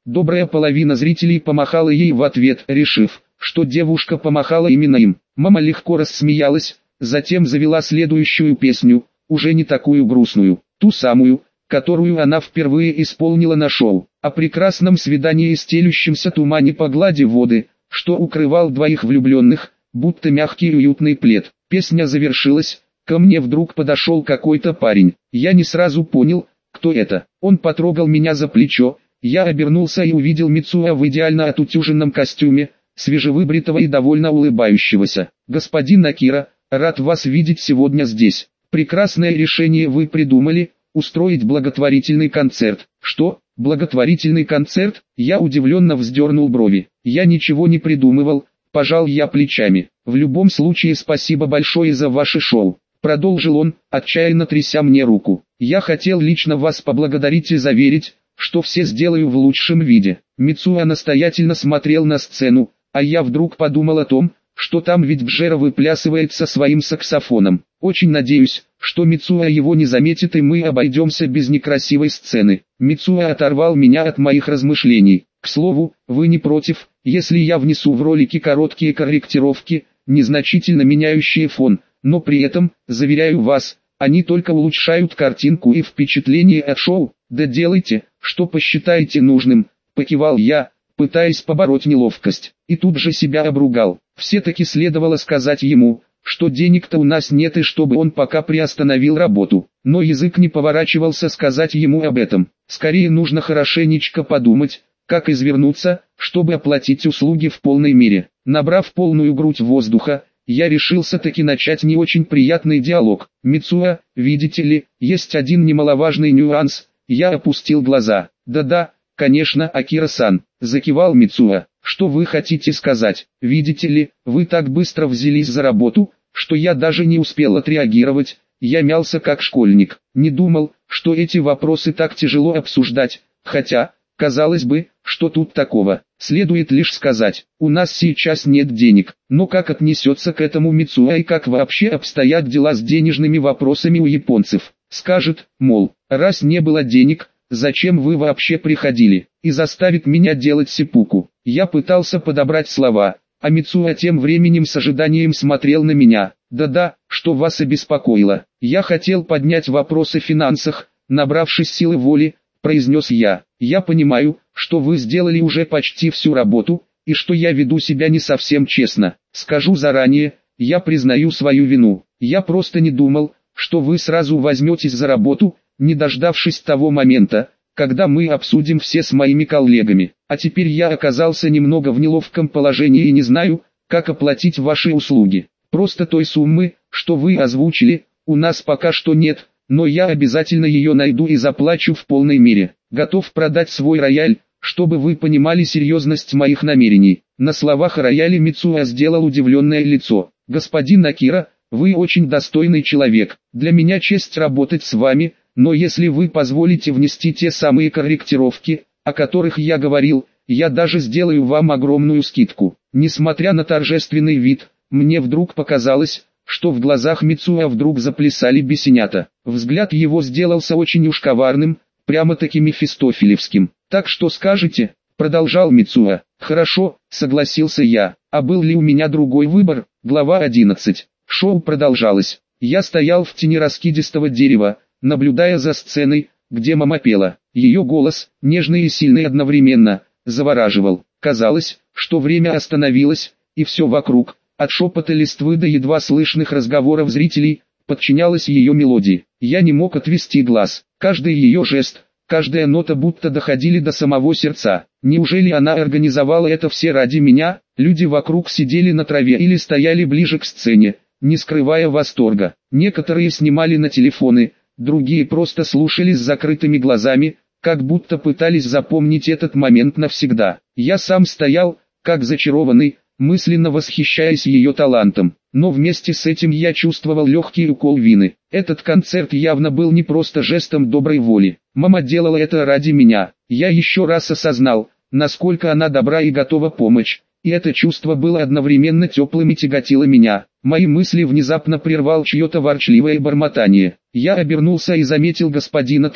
Добрая половина зрителей помахала ей в ответ, решив, что девушка помахала именно им. Мама легко рассмеялась, затем завела следующую песню, уже не такую грустную, ту самую, которую она впервые исполнила на шоу, о прекрасном свидании и стелющемся тумане по глади воды, что укрывал двоих влюбленных, будто мягкий уютный плед. Песня завершилась, ко мне вдруг подошел какой-то парень, я не сразу понял, кто это. Он потрогал меня за плечо, я обернулся и увидел Мицуя в идеально отутюженном костюме, свежевыбритого и довольно улыбающегося. «Господин Акира, рад вас видеть сегодня здесь. Прекрасное решение вы придумали, устроить благотворительный концерт». «Что, благотворительный концерт?» Я удивленно вздернул брови. «Я ничего не придумывал», пожал я плечами. «В любом случае спасибо большое за ваше шоу», продолжил он, отчаянно тряся мне руку. «Я хотел лично вас поблагодарить и заверить, что все сделаю в лучшем виде». Мицуя настоятельно смотрел на сцену, а я вдруг подумал о том, что там ведь Бжера выплясывает со своим саксофоном. Очень надеюсь, что Мицуя его не заметит и мы обойдемся без некрасивой сцены. Мицуя оторвал меня от моих размышлений. «К слову, вы не против, если я внесу в ролики короткие корректировки, незначительно меняющие фон, но при этом, заверяю вас, они только улучшают картинку и впечатление от шоу?» «Да делайте, что посчитаете нужным», покивал я, пытаясь побороть неловкость, и тут же себя обругал. Все-таки следовало сказать ему, что денег-то у нас нет и чтобы он пока приостановил работу. Но язык не поворачивался сказать ему об этом. Скорее нужно хорошенечко подумать, как извернуться, чтобы оплатить услуги в полной мере. Набрав полную грудь воздуха, я решился таки начать не очень приятный диалог. «Мицуя, видите ли, есть один немаловажный нюанс». Я опустил глаза. «Да-да, конечно, Акира-сан», закивал Мицуя. «Что вы хотите сказать? Видите ли, вы так быстро взялись за работу, что я даже не успел отреагировать». Я мялся как школьник. Не думал, что эти вопросы так тяжело обсуждать, хотя, казалось бы, что тут такого. Следует лишь сказать, у нас сейчас нет денег. Но как отнесется к этому Мицуя и как вообще обстоят дела с денежными вопросами у японцев? Скажет, мол, раз не было денег, зачем вы вообще приходили, и заставит меня делать сеппуку. Я пытался подобрать слова, а Мицуя тем временем с ожиданием смотрел на меня. «Да-да, что вас обеспокоило?» «Я хотел поднять вопрос о финансах», набравшись силы воли, произнес я. «Я понимаю, что вы сделали уже почти всю работу, и что я веду себя не совсем честно. Скажу заранее, я признаю свою вину. Я просто не думал, что вы сразу возьметесь за работу, не дождавшись того момента, когда мы обсудим все с моими коллегами. А теперь я оказался немного в неловком положении и не знаю, как оплатить ваши услуги. Просто той суммы, что вы озвучили, у нас пока что нет, но я обязательно ее найду и заплачу в полной мере. Готов продать свой рояль, чтобы вы понимали серьезность моих намерений». На словах о рояле Мицуя сделал удивленное лицо. «Господин Акира, вы очень достойный человек. Для меня честь работать с вами, но если вы позволите внести те самые корректировки, о которых я говорил, я даже сделаю вам огромную скидку». Несмотря на торжественный вид, мне вдруг показалось, что в глазах Мицуя вдруг заплясали бесенята. Взгляд его сделался очень уж коварным, прямо-таки мефистофелевским. «Так что скажете?» — продолжал Мицуя. «Хорошо», — согласился я. «А был ли у меня другой выбор?» Глава 11. Шоу продолжалось. Я стоял в тени раскидистого дерева, наблюдая за сценой, где мама пела. Ее голос, нежный и сильный одновременно, завораживал. Казалось, что время остановилось, и все вокруг, от шепота листвы до едва слышных разговоров зрителей, подчинялось ее мелодии. Я не мог отвести глаз. Каждый ее жест, каждая нота будто доходили до самого сердца. Неужели она организовала это все ради меня? Люди вокруг сидели на траве или стояли ближе к сцене, не скрывая восторга. Некоторые снимали на телефоны, другие просто слушали с закрытыми глазами, как будто пытались запомнить этот момент навсегда. Я сам стоял, как зачарованный, мысленно восхищаясь ее талантом. Но вместе с этим я чувствовал легкий укол вины. Этот концерт явно был не просто жестом доброй воли. Мама делала это ради меня. Я еще раз осознал, насколько она добра и готова помочь. И это чувство было одновременно теплым и тяготило меня. Мои мысли внезапно прервал чье-то ворчливое бормотание. Я обернулся и заметил господина Тына,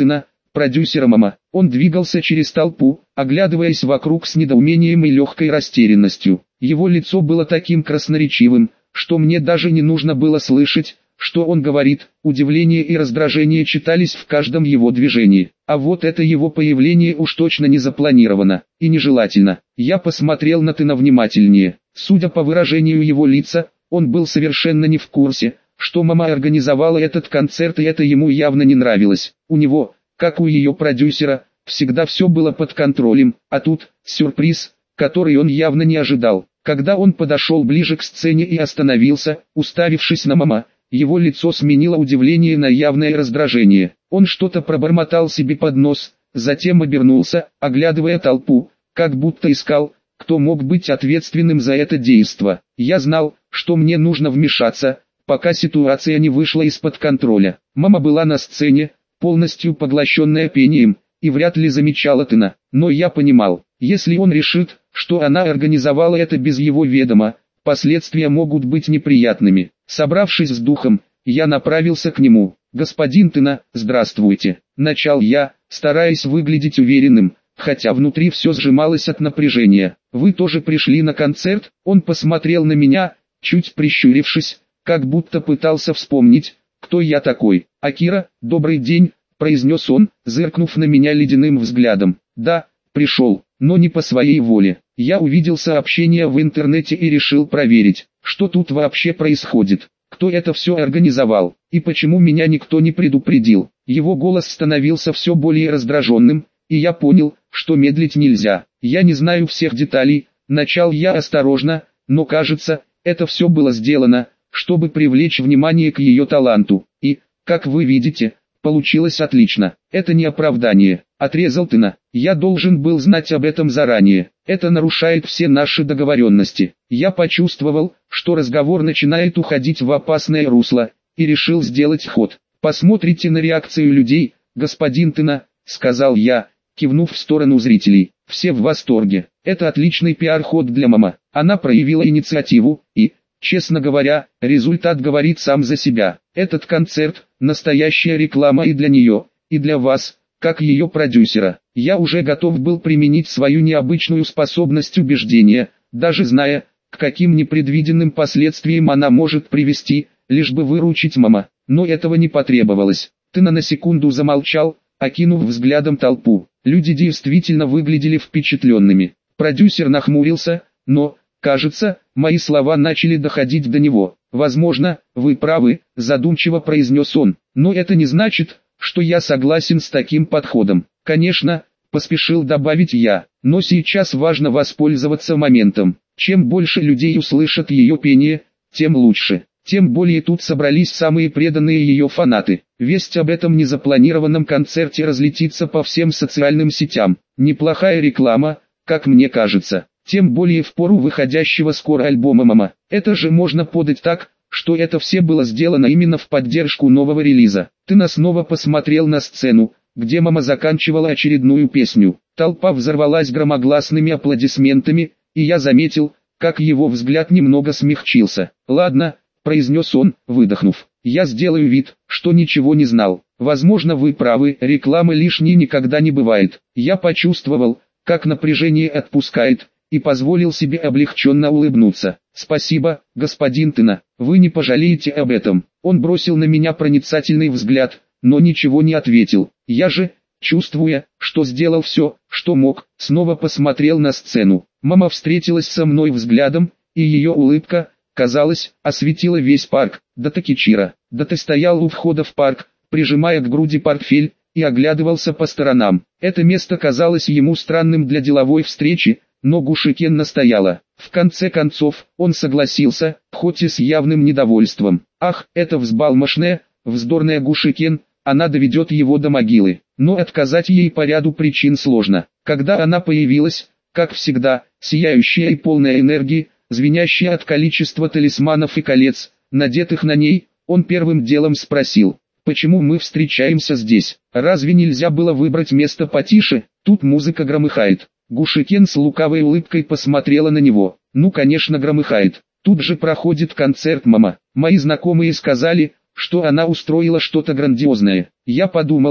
продюсера мама. Он двигался через толпу, оглядываясь вокруг с недоумением и легкой растерянностью. Его лицо было таким красноречивым, что мне даже не нужно было слышать, что он говорит. Удивление и раздражение читались в каждом его движении. А вот это его появление уж точно не запланировано и нежелательно. Я посмотрел на Тына внимательнее. Судя по выражению его лица, он был совершенно не в курсе, что мама организовала этот концерт, и это ему явно не нравилось. У него, как у ее продюсера, всегда все было под контролем, а тут сюрприз, который он явно не ожидал. Когда он подошел ближе к сцене и остановился, уставившись на мама, его лицо сменило удивление на явное раздражение. Он что-то пробормотал себе под нос, затем обернулся, оглядывая толпу, как будто искал, кто мог быть ответственным за это действо. Я знал, что мне нужно вмешаться, пока ситуация не вышла из-под контроля. Мама была на сцене, полностью поглощенная пением, и вряд ли замечала Тына. Но я понимал, если он решит, что она организовала это без его ведома, последствия могут быть неприятными. Собравшись с духом, я направился к нему. «Господин Тына, здравствуйте», — начал я, стараясь выглядеть уверенным, хотя внутри все сжималось от напряжения. «Вы тоже пришли на концерт?» Он посмотрел на меня, чуть прищурившись, как будто пытался вспомнить, кто я такой. «Акира, добрый день», — произнес он, зыркнув на меня ледяным взглядом. «Да, пришел, но не по своей воле. Я увидел сообщение в интернете и решил проверить, что тут вообще происходит, кто это все организовал, и почему меня никто не предупредил». Его голос становился все более раздраженным, и я понял, что медлить нельзя. «Я не знаю всех деталей», — начал я осторожно, но кажется, это все было сделано, чтобы привлечь внимание к ее таланту. И, как вы видите, получилось отлично. Это не оправдание. Отрезал Тына. Я должен был знать об этом заранее. Это нарушает все наши договоренности. Я почувствовал, что разговор начинает уходить в опасное русло, и решил сделать ход. «Посмотрите на реакцию людей, господин Тына», — сказал я, кивнув в сторону зрителей. «Все в восторге. Это отличный пиар-ход для мама. Она проявила инициативу, и, честно говоря, результат говорит сам за себя. Этот концерт – настоящая реклама и для нее, и для вас, как ее продюсера». Я уже готов был применить свою необычную способность убеждения, даже зная, к каким непредвиденным последствиям она может привести, лишь бы выручить мама. Но этого не потребовалось. Тына на секунду замолчал, окинув взглядом толпу. Люди действительно выглядели впечатленными. Продюсер нахмурился, но, кажется, мои слова начали доходить до него. «Возможно, вы правы», – задумчиво произнес он. «Но это не значит, что я согласен с таким подходом». «Конечно», – поспешил добавить я, – «но сейчас важно воспользоваться моментом. Чем больше людей услышат ее пение, тем лучше. Тем более тут собрались самые преданные ее фанаты. Весть об этом незапланированном концерте разлетится по всем социальным сетям. Неплохая реклама, как мне кажется. Тем более в пору выходящего скоро альбома «Мама». Это же можно подать так, что это все было сделано именно в поддержку нового релиза». Тына снова посмотрел на сцену, где мама заканчивала очередную песню. Толпа взорвалась громогласными аплодисментами, и я заметил, как его взгляд немного смягчился. «Ладно», — произнес он, выдохнув. «Я сделаю вид, что ничего не знал. Возможно, вы правы, рекламы лишней никогда не бывает». Я почувствовал, как напряжение отпускает, и позволил себе облегченно улыбнуться. «Спасибо, господин Тына, вы не пожалеете об этом». Он бросил на меня проницательный взгляд, но ничего не ответил. Я же, чувствуя, что сделал все, что мог, снова посмотрел на сцену. Мама встретилась со мной взглядом, и ее улыбка, казалось, осветила весь парк. «Да таки Чира, да ты стоял у входа в парк, прижимая к груди портфель, и оглядывался по сторонам». Это место казалось ему странным для деловой встречи, но Гушикен настояла. В конце концов, он согласился, хоть и с явным недовольством. «Ах, это взбалмошная, вздорная Гушикен, она доведет его до могилы». Но отказать ей по ряду причин сложно. Когда она появилась, как всегда, сияющая и полная энергии, звенящая от количества талисманов и колец, надетых на ней, он первым делом спросил: «Почему мы встречаемся здесь? Разве нельзя было выбрать место потише? Тут музыка громыхает». Гушикен с лукавой улыбкой посмотрела на него. «Ну, конечно, громыхает. Тут же проходит концерт «Мама». Мои знакомые сказали, что она устроила что-то грандиозное. Я подумала,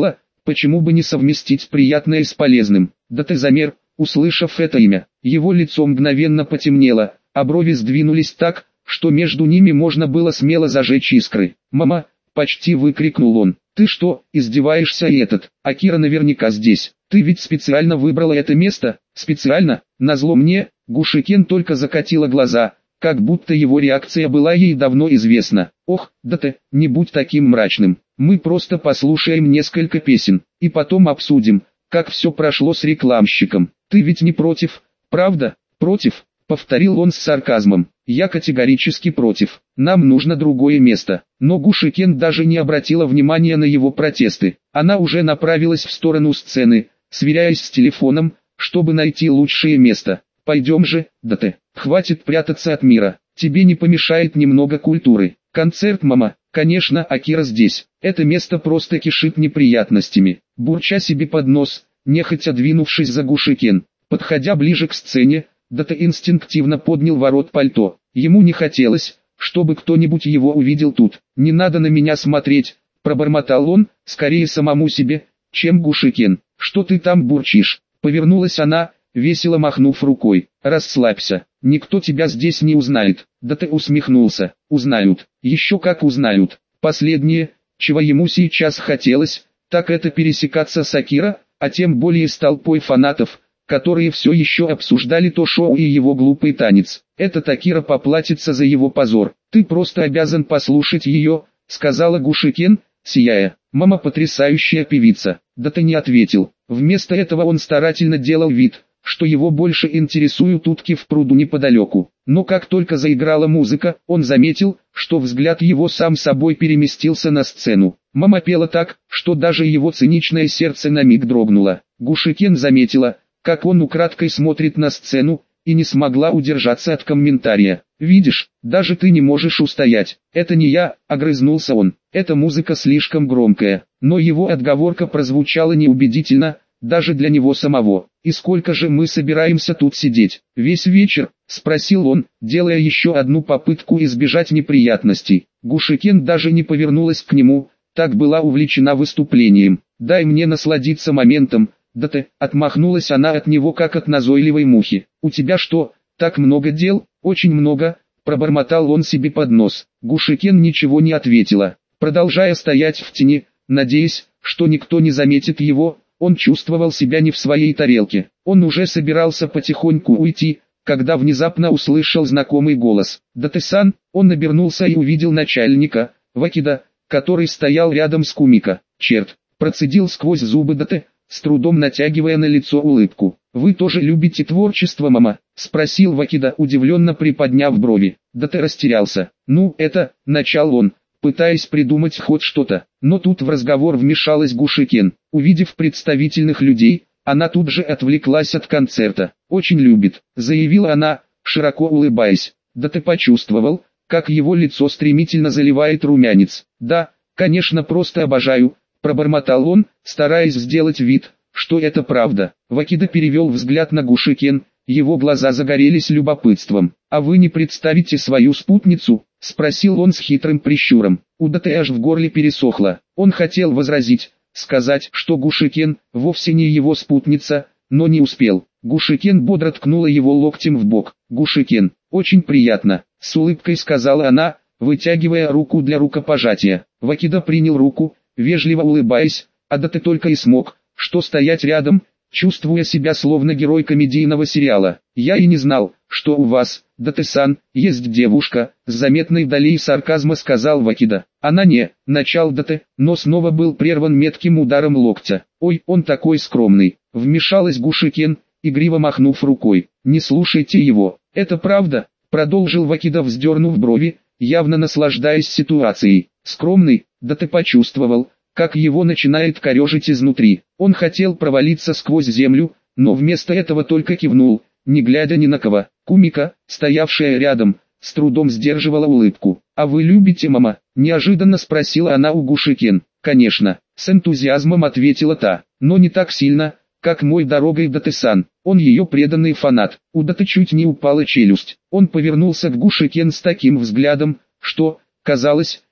почему бы не совместить приятное с полезным? Да ты замер, услышав это имя. Его лицо мгновенно потемнело, а брови сдвинулись так, что между ними можно было смело зажечь искры. «Мама!» — почти выкрикнул он. «Ты что, издеваешься и этот? А Кира наверняка здесь. Ты ведь специально выбрала это место?» «Специально? Назло мне?» Гушикен только закатила глаза, как будто его реакция была ей давно известна. «Ох, да ты, не будь таким мрачным. Мы просто послушаем несколько песен, и потом обсудим, как все прошло с рекламщиком. Ты ведь не против, правда?» «Против?» — повторил он с сарказмом. «Я категорически против. Нам нужно другое место». Но Гушикен даже не обратила внимания на его протесты. Она уже направилась в сторону сцены, сверяясь с телефоном, чтобы найти лучшее место. «Пойдем же, да ты, хватит прятаться от мира. Тебе не помешает немного культуры. Концерт, мама, конечно, Акира здесь. Это место просто кишит неприятностями». Бурча себе под нос, нехотя двинувшись за Гушикен, подходя ближе к сцене, Дата инстинктивно поднял ворот пальто. Ему не хотелось, чтобы кто-нибудь его увидел тут. «Не надо на меня смотреть», — пробормотал он, скорее самому себе, чем Гушикен. «Что ты там бурчишь?» Повернулась она, весело махнув рукой. «Расслабься, никто тебя здесь не узнает». Дата усмехнулся. «Узнают, еще как узнают». Последнее, чего ему сейчас хотелось, так это пересекаться с Акира, а тем более с толпой фанатов, которые все еще обсуждали то шоу и его глупый танец. «Этот Акира поплатится за его позор. Ты просто обязан послушать ее», — сказала Гушикен, сияя. «Мама потрясающая певица». Да ты не ответил. Вместо этого он старательно делал вид, что его больше интересуют утки в пруду неподалеку. Но как только заиграла музыка, он заметил, что взгляд его сам собой переместился на сцену. Мама пела так, что даже его циничное сердце на миг дрогнуло. Гушикен заметила, как он украдкой смотрит на сцену, и не смогла удержаться от комментария. «Видишь, даже ты не можешь устоять». «Это не я», — огрызнулся он. «Эта музыка слишком громкая». Но его отговорка прозвучала неубедительно, даже для него самого. «И сколько же мы собираемся тут сидеть? Весь вечер?» — спросил он, делая еще одну попытку избежать неприятностей. Гушикен даже не повернулась к нему, так была увлечена выступлением. «Дай мне насладиться моментом». «Да ты», — отмахнулась она от него как от назойливой мухи. «У тебя что, так много дел?» «Очень много», — пробормотал он себе под нос. Гушикен ничего не ответила. Продолжая стоять в тени, надеясь, что никто не заметит его, он чувствовал себя не в своей тарелке. Он уже собирался потихоньку уйти, когда внезапно услышал знакомый голос. «Да ты, Сан!» Он обернулся и увидел начальника, Вакида, который стоял рядом с Кумико. «Черт!» — процедил сквозь зубы Да ты, с трудом натягивая на лицо улыбку. «Вы тоже любите творчество, мама?» — спросил Вакида, удивленно приподняв брови. Да ты растерялся. «Ну, это...» — начал он, пытаясь придумать хоть что-то. Но тут в разговор вмешалась Гушикен. Увидев представительных людей, она тут же отвлеклась от концерта. «Очень любит», — заявила она, широко улыбаясь. «Да ты почувствовал, как его лицо стремительно заливает румянец?» «Да, конечно, просто обожаю», — пробормотал он, стараясь сделать вид, что это правда. Вакида перевел взгляд на Гушикен, его глаза загорелись любопытством. «А вы не представите свою спутницу?» — спросил он с хитрым прищуром. У Даты аж в горле пересохло. Он хотел возразить, сказать, что Гушикен вовсе не его спутница, но не успел. Гушикен бодро ткнула его локтем в бок. «Гушикен, очень приятно», — с улыбкой сказала она, вытягивая руку для рукопожатия. Вакида принял руку, вежливо улыбаясь, а да ты только и смог, что стоять рядом, чувствуя себя словно герой комедийного сериала. «Я и не знал, что у вас, да ты-сан, есть девушка», с заметной долей сарказма сказал Вакида. «Она не», начал да ты, но снова был прерван метким ударом локтя. «Ой, он такой скромный», вмешалась Гушикен, игриво махнув рукой. «Не слушайте его, это правда», продолжил Вакида, вздернув брови, явно наслаждаясь ситуацией. «Скромный, да ты почувствовал, как его начинает корежить изнутри». Он хотел провалиться сквозь землю, но вместо этого только кивнул, не глядя ни на кого. Кумико, стоявшая рядом, с трудом сдерживала улыбку. «А вы любите, мама?» – неожиданно спросила она у Гушикен. «Конечно», – с энтузиазмом ответила та, «но не так сильно, как мой дорогой Даты-сан». Он ее преданный фанат. У Даты чуть не упала челюсть. Он повернулся к Гушикен с таким взглядом, что, казалось,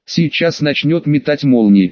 сейчас начнет метать молнии.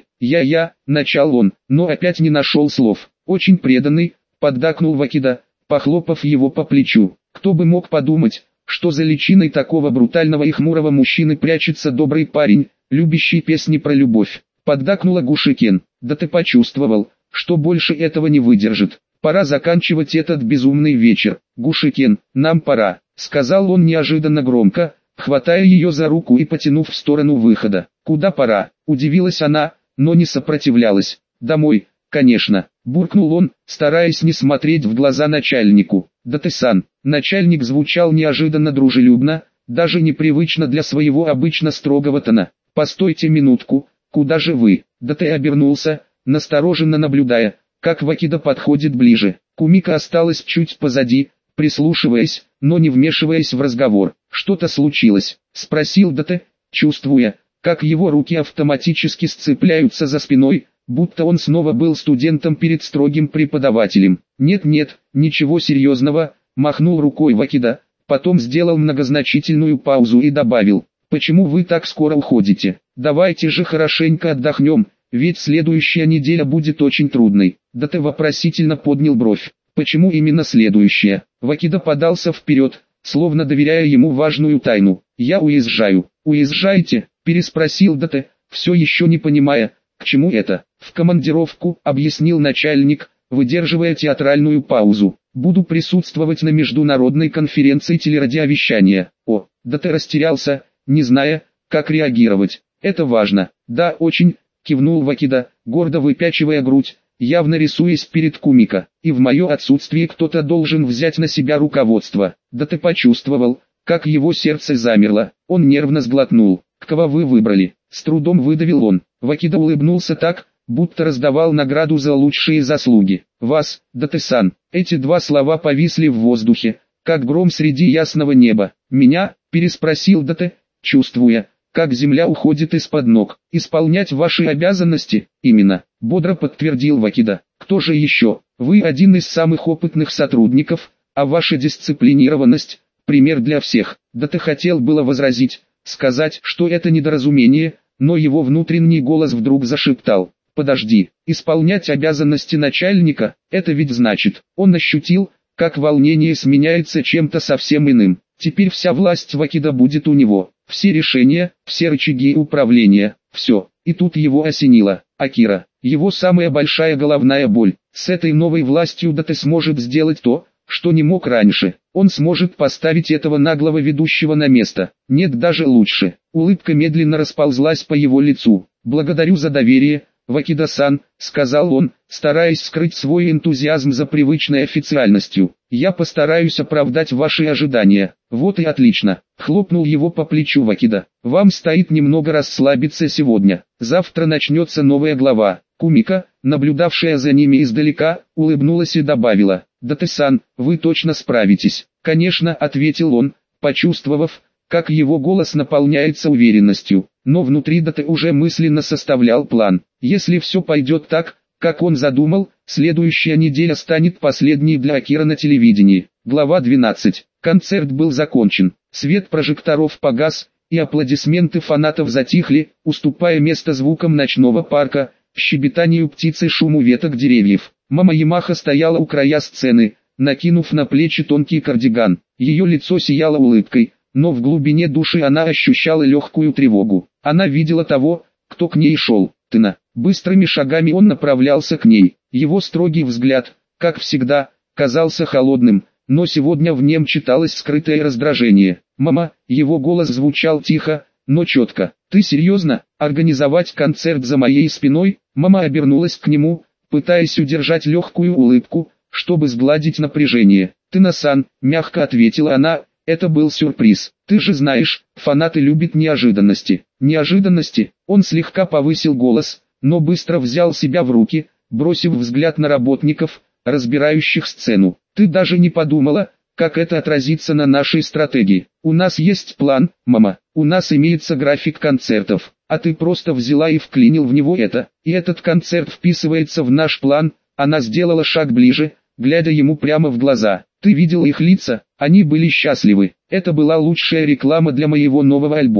Начал он, но опять не нашел слов. Очень преданный, поддакнул Вакида, похлопав его по плечу. Кто бы мог подумать, что за личиной такого брутального и хмурого мужчины прячется добрый парень, любящий песни про любовь. Поддакнула Гушикен. Да ты почувствовал, что больше этого не выдержит. Пора заканчивать этот безумный вечер. Гушикен, нам пора, сказал он неожиданно громко, хватая ее за руку и потянув в сторону выхода. Куда пора? Удивилась она, но не сопротивлялась. Домой, конечно, буркнул он, стараясь не смотреть в глаза начальнику. Да ты, Сан. Начальник звучал неожиданно дружелюбно, даже непривычно для своего обычно строгого тона. Постойте минутку, куда же вы? Да ты обернулся, настороженно наблюдая, как Вакида подходит ближе. Кумика осталась чуть позади, прислушиваясь, но не вмешиваясь в разговор. «Что-то случилось?» — спросил Дате, чувствуя, как его руки автоматически сцепляются за спиной, будто он снова был студентом перед строгим преподавателем. «Нет, ничего серьезного», — махнул рукой Вакида, потом сделал многозначительную паузу и добавил: «Почему вы так скоро уходите? Давайте же хорошенько отдохнем, ведь следующая неделя будет очень трудной». Дате вопросительно поднял бровь. «Почему именно следующая?» Вакида подался вперед, словно доверяя ему важную тайну. «Я уезжаю». «Уезжаете?» – переспросил Дате, все еще не понимая, к чему это. «В командировку», – объяснил начальник, выдерживая театральную паузу. «Буду присутствовать на международной конференции телерадиовещания». О, Дате растерялся, не зная, как реагировать. «Это важно». «Да, очень», – кивнул Вакида, гордо выпячивая грудь, явно рисуясь перед Кумика. «И в мое отсутствие кто-то должен взять на себя руководство». Дате почувствовал, как его сердце замерло. Он нервно сглотнул. «Кого вы выбрали?» С трудом выдавил он. Вакида улыбнулся так, будто раздавал награду за лучшие заслуги. «Вас, Дате-сан». Эти два слова повисли в воздухе, как гром среди ясного неба. «Меня?» – переспросил Дате, чувствуя, как земля уходит из-под ног. «Исполнять ваши обязанности?» «Именно», – бодро подтвердил Вакида. «Кто же еще? Вы один из самых опытных сотрудников, а ваша дисциплинированность – пример для всех». Дате хотел было возразить, сказать, что это недоразумение, но его внутренний голос вдруг зашептал: «Подожди, исполнять обязанности начальника – это ведь значит». Он ощутил, как волнение сменяется чем-то совсем иным. Теперь вся власть Вакида будет у него. Все решения, все рычаги управления, все. И тут его осенило. Акира, его самая большая головная боль. С этой новой властью Дате сможет сделать то, что не мог раньше. Он сможет поставить этого наглого ведущего на место. Нет, даже лучше. Улыбка медленно расползлась по его лицу. «Благодарю за доверие, Вакида-сан», — сказал он, стараясь скрыть свой энтузиазм за привычной официальностью. «Я постараюсь оправдать ваши ожидания». «Вот и отлично», — хлопнул его по плечу Вакида. «Вам стоит немного расслабиться сегодня. Завтра начнется новая глава». Кумика, наблюдавшая за ними издалека, улыбнулась и добавила: «Дате-сан, вы точно справитесь». «Конечно», — ответил он, почувствовав, как его голос наполняется уверенностью. Но внутри Дате уже мысленно составлял план. Если все пойдет так, как он задумал, следующая неделя станет последней для Акира на телевидении. Глава 12. Концерт был закончен. Свет прожекторов погас, и аплодисменты фанатов затихли, уступая место звукам ночного парка, щебетанию птиц и шуму веток деревьев. Мама Ямаха стояла у края сцены, накинув на плечи тонкий кардиган. Ее лицо сияло улыбкой, но в глубине души она ощущала легкую тревогу. Она видела того, кто к ней шел. Тына. Быстрыми шагами он направлялся к ней. Его строгий взгляд, как всегда, казался холодным, но сегодня в нем читалось скрытое раздражение. «Мама», его голос звучал тихо, но четко. «Ты серьезно? Организовать концерт за моей спиной?» Мама обернулась к нему, пытаясь удержать легкую улыбку, чтобы сгладить напряжение. «Тына-сан», мягко ответила она, — «это был сюрприз. Ты же знаешь, фанаты любят неожиданности». «Неожиданности?» Он слегка повысил голос, но быстро взял себя в руки, бросив взгляд на работников, разбирающих сцену. «Ты даже не подумала, как это отразится на нашей стратегии. У нас есть план, мама, у нас имеется график концертов, а ты просто взяла и вклинил в него это, и этот концерт вписывается в наш план». Она сделала шаг ближе, глядя ему прямо в глаза. «Ты видел их лица? Они были счастливы. Это была лучшая реклама для моего нового альбома.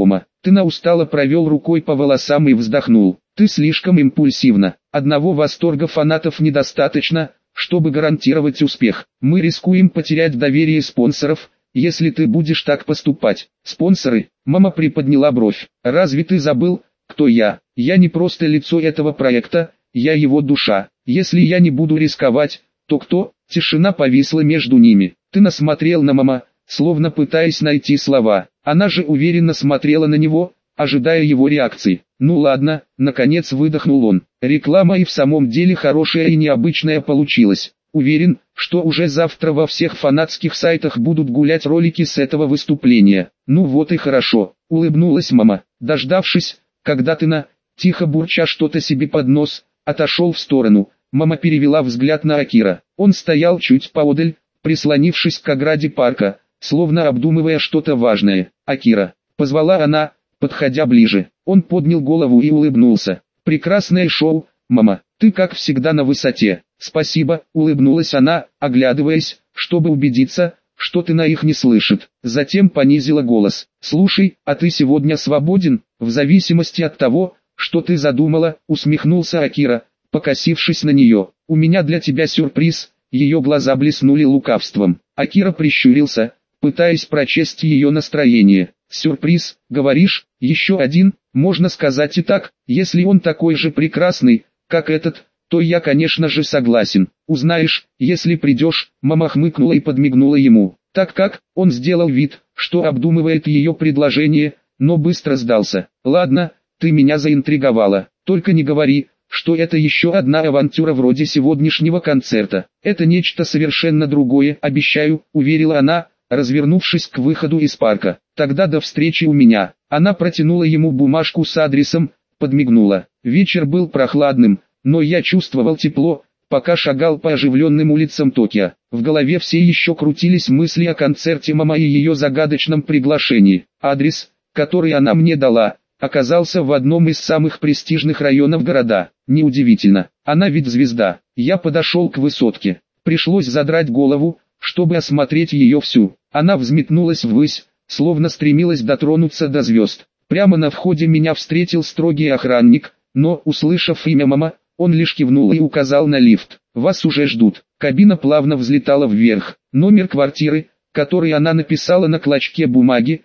Тына устало провел рукой по волосам и вздохнул. Ты слишком импульсивна. Одного восторга фанатов недостаточно, чтобы гарантировать успех. Мы рискуем потерять доверие спонсоров, если ты будешь так поступать. Спонсоры? Мама приподняла бровь. Разве ты забыл, кто я? Я не просто лицо этого проекта, я его душа. Если я не буду рисковать, то кто? Тишина повисла между ними. Тына смотрел на мама, словно пытаясь найти слова. Она же уверенно смотрела на него, ожидая его реакции. Ну ладно, наконец выдохнул он. Реклама и в самом деле хорошая и необычная получилась. Уверен, что уже завтра во всех фанатских сайтах будут гулять ролики с этого выступления. Ну вот и хорошо, улыбнулась мама. Дождавшись, когда Тына, тихо бурча что-то себе под нос, отошел в сторону, мама перевела взгляд на Акира. Он стоял чуть поодаль, прислонившись к ограде парка, словно обдумывая что-то важное. «Акира», — позвала она, подходя ближе. Он поднял голову и улыбнулся. «Прекрасное шоу, мама, ты как всегда на высоте». «Спасибо», — улыбнулась она, оглядываясь, чтобы убедиться, что Тына их не слышит. Затем понизила голос. «Слушай, а ты сегодня свободен, в зависимости от того, что ты задумала», — усмехнулся Акира, покосившись на нее. «У меня для тебя сюрприз». Ее глаза блеснули лукавством. Акира прищурился, пытаясь прочесть ее настроение. «Сюрприз, говоришь, еще один, можно сказать и так, если он такой же прекрасный, как этот, то я конечно же согласен. Узнаешь, если придешь». Мама хмыкнула и подмигнула ему. Так как, он сделал вид, что обдумывает ее предложение, но быстро сдался. «Ладно, ты меня заинтриговала, только не говори, что это еще одна авантюра вроде сегодняшнего концерта. Это нечто совершенно другое, обещаю», — уверила она, развернувшись к выходу из парка. «Тогда до встречи у меня». Она протянула ему бумажку с адресом, подмигнула. Вечер был прохладным, но я чувствовал тепло, пока шагал по оживленным улицам Токио. В голове все еще крутились мысли о концерте мама и ее загадочном приглашении. Адрес, который она мне дала, оказался в одном из самых престижных районов города. Неудивительно, она ведь звезда. Я подошел к высотке. Пришлось задрать голову, чтобы осмотреть ее всю. Она взметнулась ввысь, словно стремилась дотронуться до звезд. Прямо на входе меня встретил строгий охранник, но, услышав имя мама, он лишь кивнул и указал на лифт. «Вас уже ждут». Кабина плавно взлетала вверх. Номер квартиры, который она написала на клочке бумаги,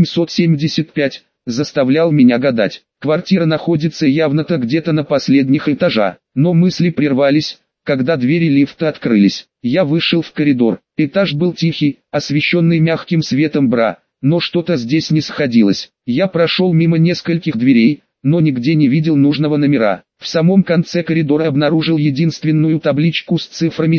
775, заставлял меня гадать. Квартира находится явно-то где-то на последних этажах, но мысли прервались, когда двери лифта открылись. Я вышел в коридор. Этаж был тихий, освещенный мягким светом бра, но что-то здесь не сходилось. Я прошел мимо нескольких дверей, но нигде не видел нужного номера. В самом конце коридора обнаружил единственную табличку с цифрами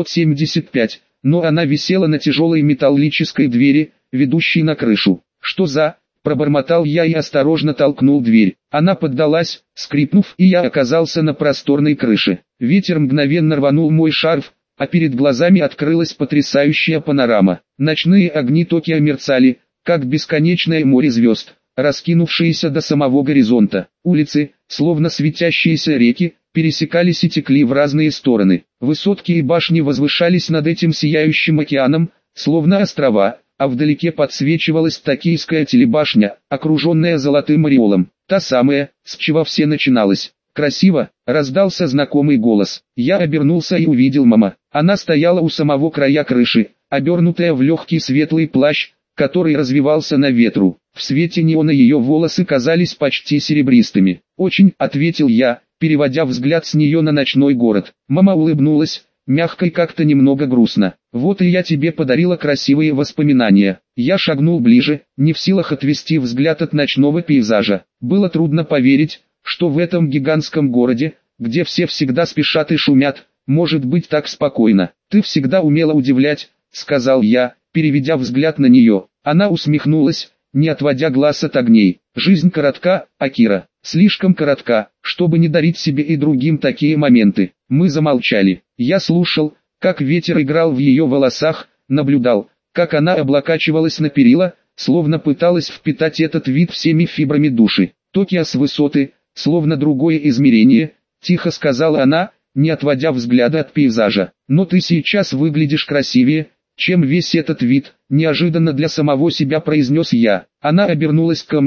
775, но она висела на тяжелой металлической двери, ведущей на крышу. «Что за...» — пробормотал я и осторожно толкнул дверь. Она поддалась, скрипнув, и я оказался на просторной крыше. Ветер мгновенно рванул мой шарф, а перед глазами открылась потрясающая панорама. Ночные огни Токио мерцали, как бесконечное море звезд, раскинувшиеся до самого горизонта. Улицы, словно светящиеся реки, пересекались и текли в разные стороны. Высотки и башни возвышались над этим сияющим океаном, словно острова, а вдалеке подсвечивалась токийская телебашня, окруженная золотым ореолом. Та самая, с чего все начиналось. «Красиво», — раздался знакомый голос. Я обернулся и увидел мама. Она стояла у самого края крыши, обернутая в легкий светлый плащ, который развивался на ветру. В свете неона ее волосы казались почти серебристыми. «Очень», — ответил я, переводя взгляд с нее на ночной город. Мама улыбнулась, мягко и как-то немного грустно. «Вот и я тебе подарила красивые воспоминания». Я шагнул ближе, не в силах отвести взгляд от ночного пейзажа. Было трудно поверить, что в этом гигантском городе, где все всегда спешат и шумят, может быть так спокойно. «Ты всегда умела удивлять», — сказал я, переведя взгляд на нее. Она усмехнулась, не отводя глаз от огней. «Жизнь коротка, Акира, слишком коротка, чтобы не дарить себе и другим такие моменты». Мы замолчали. Я слушал, как ветер играл в ее волосах, наблюдал, как она облокачивалась на перила, словно пыталась впитать этот вид всеми фибрами души. «Токио с высоты, словно другое измерение», — тихо сказала она, не отводя взгляда от пейзажа. «Но ты сейчас выглядишь красивее, чем весь этот вид», — неожиданно для самого себя произнес я. Она обернулась ко мне,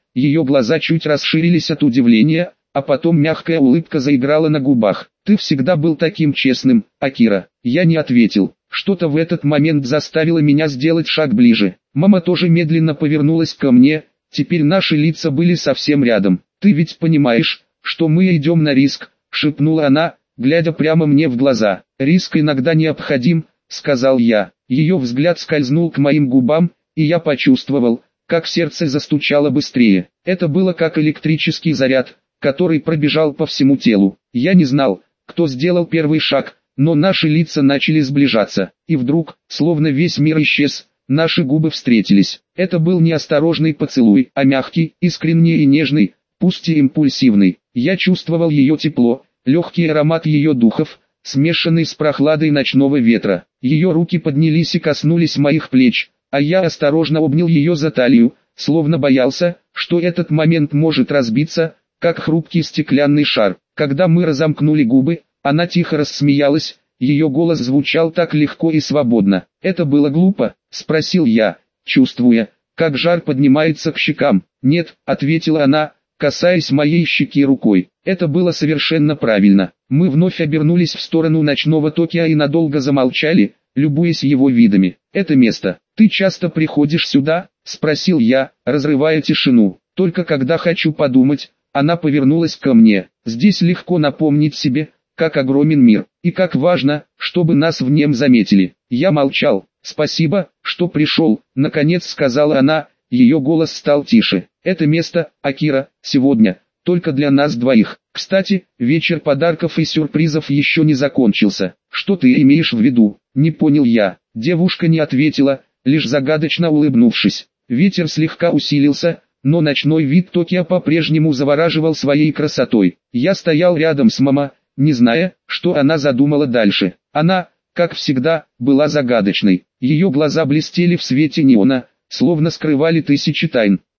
ее глаза чуть расширились от удивления, а потом мягкая улыбка заиграла на губах. «Ты всегда был таким честным, Акира». Я не ответил. Что-то в этот момент заставило меня сделать шаг ближе. Мама тоже медленно повернулась ко мне, теперь наши лица были совсем рядом. «Ты ведь понимаешь, что мы идем на риск», — шепнула она, глядя прямо мне в глаза. «Риск иногда необходим», — сказал я. Ее взгляд скользнул к моим губам, и я почувствовал, как сердце застучало быстрее. Это было как электрический заряд, который пробежал по всему телу. Я не знал, кто сделал первый шаг, но наши лица начали сближаться. И вдруг, словно весь мир исчез, наши губы встретились. Это был не осторожный поцелуй, а мягкий, искренний и нежный, пусть и импульсивный. Я чувствовал ее тепло, легкий аромат ее духов, смешанный с прохладой ночного ветра. Ее руки поднялись и коснулись моих плеч, а я осторожно обнял ее за талию, словно боялся, что этот момент может разбиться, как хрупкий стеклянный шар. Когда мы разомкнули губы, она тихо рассмеялась, ее голос звучал так легко и свободно. «Это было глупо?» — спросил я, чувствуя, как жар поднимается к щекам. «Нет», — ответила она, касаясь моей щеки рукой. «Это было совершенно правильно». Мы вновь обернулись в сторону ночного Токио и надолго замолчали, любуясь его видами. «Это место. Ты часто приходишь сюда?» — спросил я, разрывая тишину. «Только когда хочу подумать». Она повернулась ко мне. «Здесь легко напомнить себе, как огромен мир, и как важно, чтобы нас в нем заметили». Я молчал. «Спасибо, что пришел», — наконец сказала она, ее голос стал тише. «Это место, Акира, сегодня, только для нас двоих. Кстати, вечер подарков и сюрпризов еще не закончился». «Что ты имеешь в виду?» — не понял я. Девушка не ответила, лишь загадочно улыбнувшись. Ветер слегка усилился, но ночной вид Токио по-прежнему завораживал своей красотой. Я стоял рядом с мама, не зная, что она задумала дальше. Она, как всегда, была загадочной. Ее глаза блестели в свете неона, словно скрывали тысячи тайн.